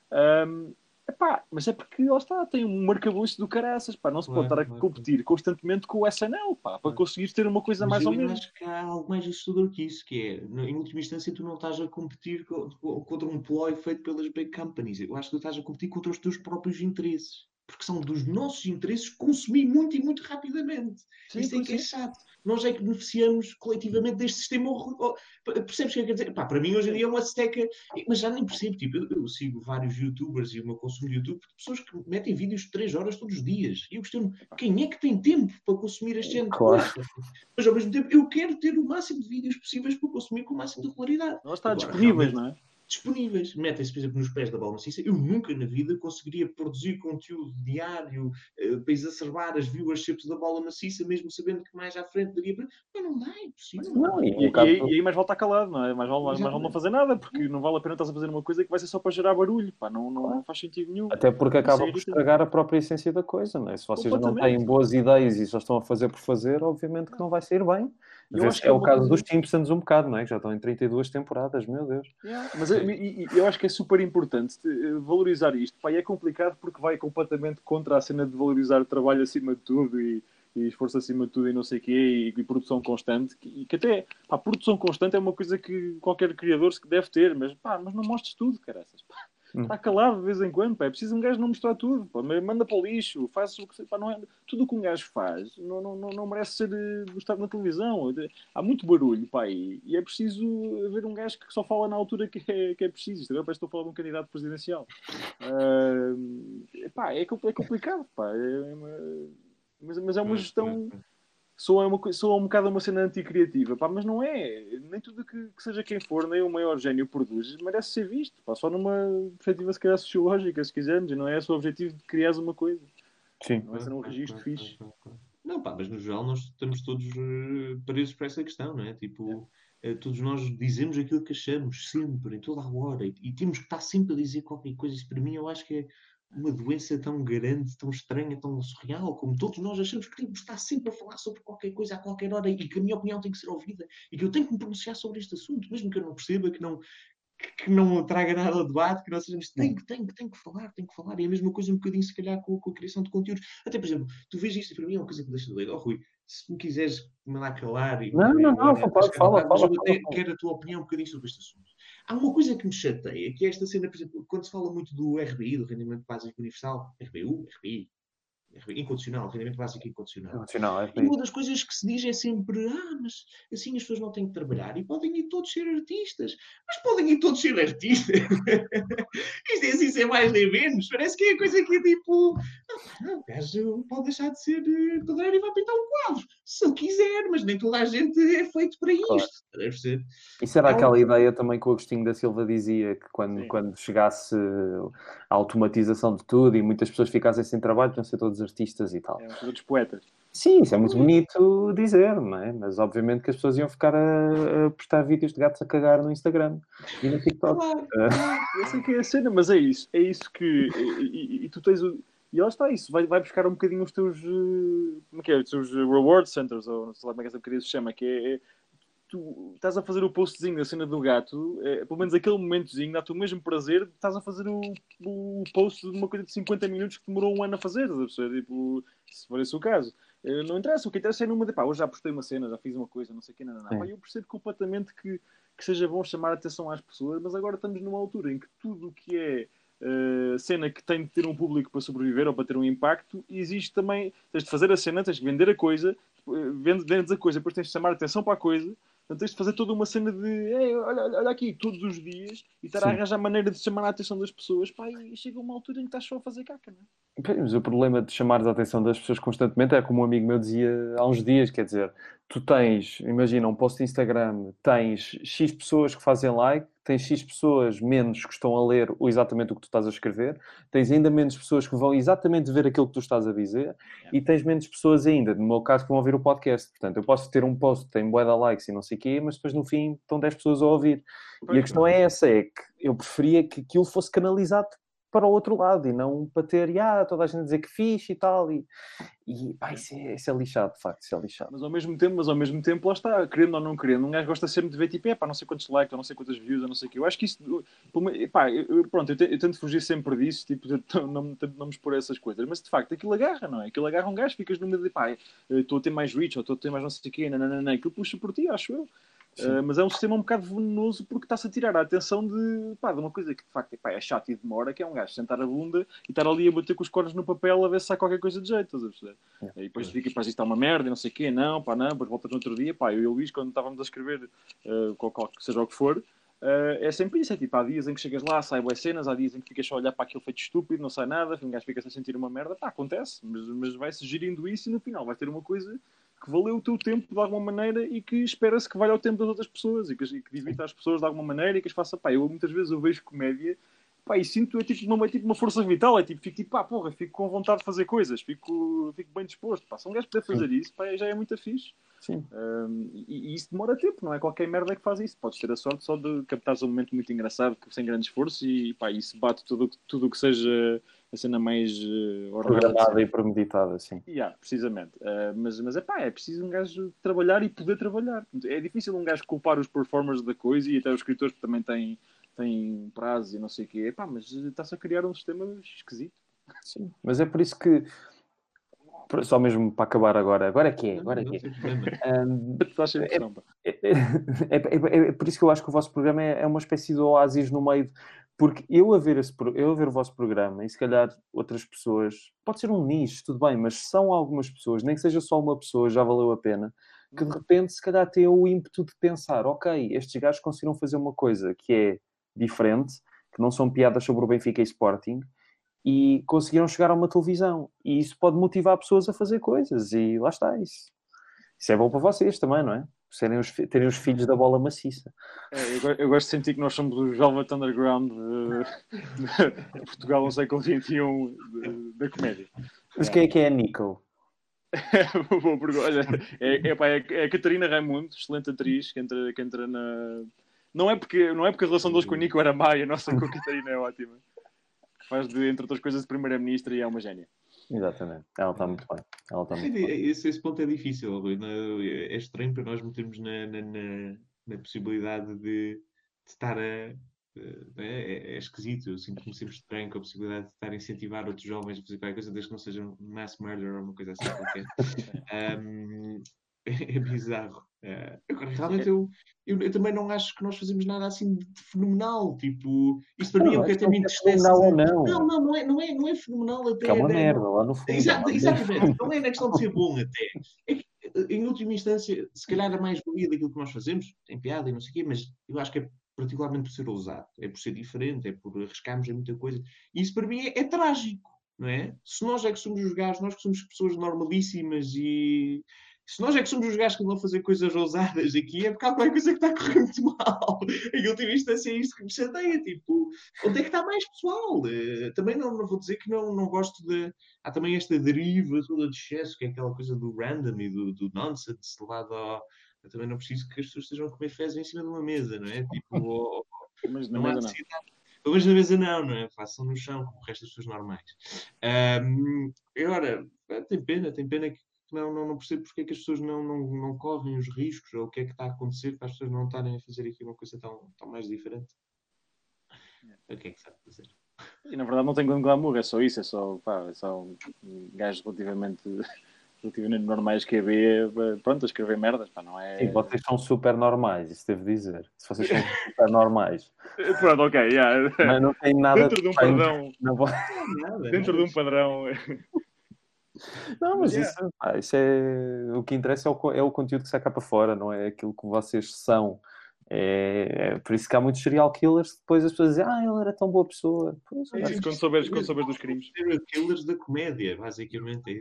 Epá, mas é porque, lá está, tem um arcabouço do caraças, pá, não se pode estar a competir constantemente com o SNL, pá, para conseguir ter uma coisa mais ou menos. Eu acho que há algo mais assustador que isso, que é, em última instância, tu não estás a competir contra um ploy feito pelas big companies. Eu acho que tu estás a competir contra os teus próprios interesses. porque são dos nossos interesses consumir muito e muito rapidamente. Sim, Isso é que é chato. Nós é que beneficiamos coletivamente deste sistema. Percebes o que eu quero dizer? Pá, para mim, hoje em dia é uma seca, mas já nem percebo. Tipo, eu sigo vários youtubers e o meu consumo de YouTube de pessoas que metem vídeos de 3 horas todos os dias. E eu questiono, quem é que tem tempo para consumir este género de Claro. coisas? Mas ao mesmo tempo, eu quero ter o máximo de vídeos possíveis para consumir com o máximo de regularidade. Nós está Agora, disponíveis, realmente, não é? disponíveis. Metem-se, por exemplo, nos pés da bola maciça. Eu nunca na vida conseguiria produzir conteúdo diário para exacerbar as viewerships da bola maciça, mesmo sabendo que mais à frente daria para... Mas não dá, é impossível. Não, E aí mais vale estar calado, não é? Mais vale não fazer nada, porque não vale a pena estás a fazer uma coisa que vai ser só para gerar barulho. Pá, não faz sentido nenhum. Até porque acaba Isso é por estragar a própria essência da coisa, não é? Se vocês não Completamente. têm boas ideias e só estão a fazer por fazer, obviamente que não vai sair bem. Eu Vê-se acho que é é o uma caso coisa- dos Simpsons um bocado, não é? Que já estão em 32 temporadas, meu Deus. Mas eu acho que é super importante valorizar isto. Pá, e é complicado porque vai completamente contra a cena de valorizar o trabalho acima de tudo e esforço acima de tudo e não sei o quê e produção constante. E que até, pá, produção constante é uma coisa que qualquer criador deve ter, mas não mostres tudo, caraças. Pá. Está calado de vez em quando, pá. É preciso um gajo não mostrar tudo, pá. Manda para o lixo, faz o que pá, não é, tudo o que um gajo faz não merece ser mostrado na televisão. Há muito barulho, pá, e é preciso haver um gajo que só fala na altura que é preciso. Isto agora parece que estou a falar de um candidato presidencial. Pá, é complicado, pá. Mas é uma gestão. Soa um bocado uma cena anticriativa, pá, mas não é. Nem tudo que seja quem for, nem o maior gênio produz, merece ser visto. Pá, só numa perspectiva, se calhar, sociológica, se quisermos, e não é só o objetivo de criares uma coisa. Sim. Não é ser um registro fixe. Não, pá, mas no geral nós estamos todos presos para essa questão, não é? Tipo, todos nós dizemos aquilo que achamos, sempre, em toda a hora, e temos que estar sempre a dizer qualquer coisa. Isso para mim eu acho que é uma doença tão grande, tão estranha, tão surreal, como todos nós achamos que temos que estar sempre a falar sobre qualquer coisa a qualquer hora e que a minha opinião tem que ser ouvida e que eu tenho que me pronunciar sobre este assunto, mesmo que eu não perceba, que não traga nada ao debate, que nós sejamos, tenho que falar. E é a mesma coisa um bocadinho, se calhar, com a criação de conteúdos. Até, por exemplo, tu vês isto, para mim é uma coisa que me deixa doido. Oh, Rui, se me quiseres mandar calar e Não, fala. mas eu até quero a tua opinião um bocadinho sobre este assunto. Há uma coisa que me chateia, que é esta cena, por exemplo, quando se fala muito do RBI, do Rendimento Básico Universal, RBI, incondicional, rendimento básico incondicional. E uma das coisas que se diz é sempre, mas assim as pessoas não têm que trabalhar e podem ir todos ser artistas. Mas podem ir todos ser artistas? Isto é assim ser mais nem menos. Parece que é a coisa que é tipo, o gajo pode deixar de ser pedreiro e vai pintar um quadro. Se ele quiser, mas nem toda a gente é feito para isto. Claro. Deve ser. Isso era aquela ideia também que o Agostinho da Silva dizia, que quando chegasse a automatização de tudo e muitas pessoas ficassem sem trabalho, iam ser todos artistas e tal. Todos poetas. Sim, isso é muito bonito dizer, não é? Mas obviamente que as pessoas iam ficar a postar vídeos de gatos a cagar no Instagram e no TikTok. Claro. Essa que é a cena, mas é isso que... E tu tens o... E lá está isso, vai buscar um bocadinho os teus... Como é que é? Os teus reward centers, ou não sei lá como é que essa bocadinha se chama, que é tu estás a fazer o postzinho da cena do gato, pelo menos aquele momentozinho, dá-te o mesmo prazer de estás a fazer o post de uma coisa de 50 minutos que demorou um ano a fazer, tipo, se for esse o caso. Não interessa, o que interessa é numa de, hoje já postei uma cena, já fiz uma coisa, não sei o que, não. Eu percebo completamente que seja bom chamar a atenção às pessoas, mas agora estamos numa altura em que tudo o que é cena que tem de ter um público para sobreviver ou para ter um impacto, existe também, tens de fazer a cena, tens de vender a coisa, vendes a coisa, depois tens de chamar a atenção para a coisa. Portanto, tens de fazer toda uma cena de olha aqui, todos os dias, e estar a arranjar maneira de chamar a atenção das pessoas, e chega uma altura em que estás só a fazer caca, não é? Mas o problema de chamares a atenção das pessoas constantemente é como um amigo meu dizia há uns dias, quer dizer, tu tens, imagina, um post de Instagram, tens X pessoas que fazem like, tens X pessoas menos que estão a ler exatamente o que tu estás a escrever, tens ainda menos pessoas que vão exatamente ver aquilo que tu estás a dizer, e tens menos pessoas ainda, no meu caso, que vão ouvir o podcast. Portanto, eu posso ter um post que tem bué de likes e não sei o quê, mas depois no fim estão 10 pessoas a ouvir. E a questão é essa, é que eu preferia que aquilo fosse canalizado para o outro lado e não para ter, toda a gente dizer que fixe e tal, isso é lixado, de facto, isso é lixado. Mas ao mesmo tempo, lá está, querendo ou não querendo, um gajo gosta sempre de ver, tipo, não sei quantos likes, ou não sei quantas views, ou não sei o quê. Eu acho que isso, eu tento fugir sempre disso, tipo, não me expor a essas coisas, mas de facto, aquilo agarra, não é? Aquilo agarra um gajo, ficas no meio de, estou a ter mais reach, ou estou a ter mais não sei o quê, aquilo puxa por ti, acho eu. Mas é um sistema um bocado venenoso porque está-se a tirar a atenção de uma coisa que de facto é chato e demora, que é um gajo sentar a bunda e estar ali a bater com os cornos no papel a ver se sai qualquer coisa de jeito, estás a perceber? E depois fica, isto está uma merda e não sei o quê, não, depois voltas no outro dia, eu e o Luís, quando estávamos a escrever, seja o que for, é sempre isso, é tipo, há dias em que chegas lá, sai boas cenas, há dias em que ficas só a olhar para aquilo feito estúpido, não sai nada, um gajo fica-se a sentir uma merda, acontece, mas vai-se gerindo isso e no final vai ter uma coisa que valeu o teu tempo de alguma maneira e que espera-se que valha o tempo das outras pessoas e que divirta as pessoas de alguma maneira e que as faça, eu muitas vezes eu vejo comédia, e sinto, é tipo uma força vital, fico com vontade de fazer coisas, fico bem disposto, se um gajo puder fazer isso, já é muito fixe. Sim. E isso demora tempo, não é qualquer merda que faz isso, podes ter a sorte só de captares um momento muito engraçado, sem grande esforço e isso bate tudo o que seja a cena mais programada e premeditada, sim. Precisamente. Mas é preciso um gajo trabalhar e poder trabalhar. É difícil um gajo culpar os performers da coisa e até os escritores que também têm prazos e não sei o quê. Mas está-se a criar um sistema esquisito. Sim, mas é por isso que só mesmo para acabar agora é que é. É por isso que eu acho que o vosso programa é uma espécie de oásis no meio, porque eu a ver o vosso programa e se calhar outras pessoas, pode ser um nicho, tudo bem, mas são algumas pessoas, nem que seja só uma pessoa, já valeu a pena, que de repente se calhar têm o ímpeto de pensar, ok, estes gajos conseguiram fazer uma coisa que é diferente, que não são piadas sobre o Benfica e Sporting, e conseguiram chegar a uma televisão. E isso pode motivar pessoas a fazer coisas. E lá está, isso é bom para vocês também, não é? Terem os filhos da bola maciça. Eu gosto de sentir que nós somos o Velvet Underground de Portugal no século XXI da comédia. Mas quem é que é a Nico? Olha, é a Catarina Raimundo, excelente atriz, que entra na... Não é porque a relação deles com a Nico era má e a nossa com a Catarina é ótima. Faz, entre outras coisas, de primeira-ministra e é uma gênia. Exatamente. Ela está muito bem. Esse ponto é difícil. É estranho para nós metermos na possibilidade de estar é esquisito. Eu sinto-me sempre estranho com a possibilidade de estar a incentivar outros jovens a fazer qualquer coisa, desde que não seja um mass murder ou uma coisa assim qualquer. É bizarro. Agora, realmente, eu também não acho que nós fazemos nada assim de fenomenal. Tipo, isto para mim é o que até me entristece. Não é fenomenal até. Que é uma merda lá no fundo. Exatamente. Não é na questão de ser bom até. É que, em última instância, se calhar a mais-valia daquilo que nós fazemos, tem piada e não sei o quê, mas eu acho que é particularmente por ser ousado, é por ser diferente, é por arriscarmos em muita coisa. E isso para mim é trágico, não é? Se nós é que somos os gajos, nós que somos pessoas normalíssimas e... Se nós é que somos os gajos que vão fazer coisas ousadas aqui, é porque há qualquer coisa que está a correr muito mal. Em última instância é isto que me chateia. Tipo, onde é que está mais pessoal? Também não vou dizer que não gosto de... Há também esta deriva toda de excesso, que é aquela coisa do random e do nonsense levado ao... Eu também não preciso que as pessoas estejam a comer fezes em cima de uma mesa, não é? Tipo, mas não há necessidade. Pelo menos na mesa não é? Façam no chão, como o resto das pessoas normais. Agora, tem pena que não percebo porque é que as pessoas não correm os riscos ou o que é que está a acontecer para as pessoas não estarem a fazer aqui uma coisa tão mais diferente. O que é que sabe fazer? E na verdade não tem grande glamour, é só isso, é só gajos relativamente normais que a escrever merdas, não é... Sim, vocês são super normais, isso devo dizer. Se vocês são super normais. Pronto, ok, Mas não tem nada... Dentro de um padrão... Dentro de um padrão... Não, mas isso é... O que interessa é o conteúdo que sai cá para fora, não é aquilo que vocês são. É por isso que há muitos serial killers que depois as pessoas dizem ele era tão boa pessoa. Pois, isso, quando souberes dos crimes. Serial killers da comédia, basicamente.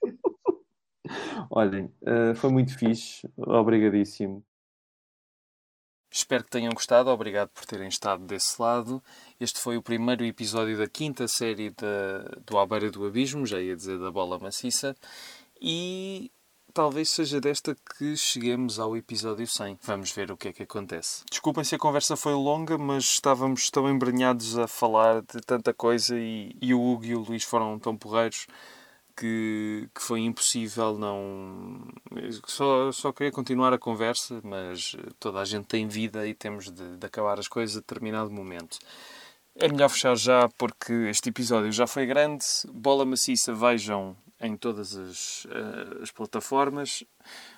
Olhem, foi muito fixe. Obrigadíssimo. Espero que tenham gostado. Obrigado por terem estado desse lado. Este foi o primeiro episódio da 5ª série do À Beira do Abismo, já ia dizer da Bola Maciça. E talvez seja desta que cheguemos ao episódio 100. Vamos ver o que é que acontece. Desculpem se a conversa foi longa, mas estávamos tão embrenhados a falar de tanta coisa e o Hugo e o Luís foram tão porreiros que foi impossível não... Só queria continuar a conversa, mas toda a gente tem vida e temos de acabar as coisas a determinado momento. É melhor fechar já porque este episódio já foi grande. Bola Maciça vejam em todas as plataformas.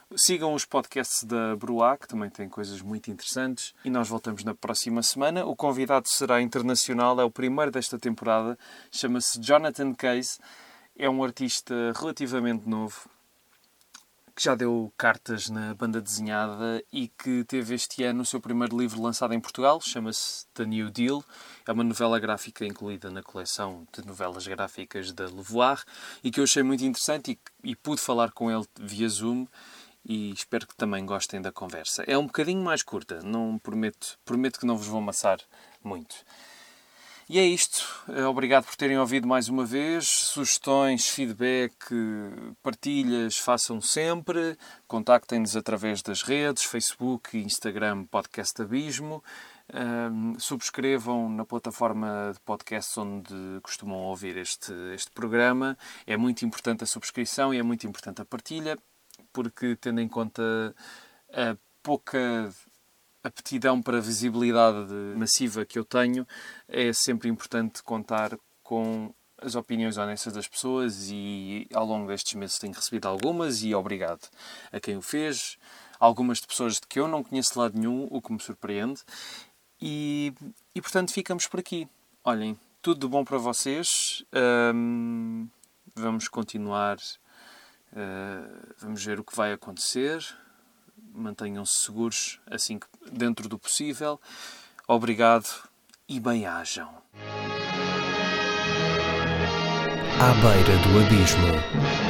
Sigam os podcasts da Bruá, que também têm coisas muito interessantes. E nós voltamos na próxima semana. O convidado será internacional, é o primeiro desta temporada. Chama-se Jonathan Case. É um artista relativamente novo, que já deu cartas na banda desenhada e que teve este ano o seu primeiro livro lançado em Portugal. Chama-se The New Deal. É uma novela gráfica incluída na coleção de novelas gráficas da Levoar e que eu achei muito interessante e pude falar com ele via Zoom. E espero que também gostem da conversa. É um bocadinho mais curta, não prometo que não vos vou amassar muito. E é isto. Obrigado por terem ouvido mais uma vez. Sugestões, feedback, partilhas, façam sempre. Contactem-nos através das redes, Facebook e Instagram, Podcast Abismo. Subscrevam na plataforma de podcasts onde costumam ouvir este programa. É muito importante a subscrição e é muito importante a partilha, porque, tendo em conta a pouca aptidão para visibilidade massiva que eu tenho, é sempre importante contar com as opiniões honestas das pessoas e ao longo destes meses tenho recebido algumas e obrigado a quem o fez. Algumas de pessoas de que eu não conheço de lado nenhum, o que me surpreende. E portanto, ficamos por aqui. Olhem, tudo de bom para vocês. Vamos continuar. Vamos ver o que vai acontecer. Mantenham-se seguros assim que dentro do possível. Obrigado e bem-ajam. À beira do abismo.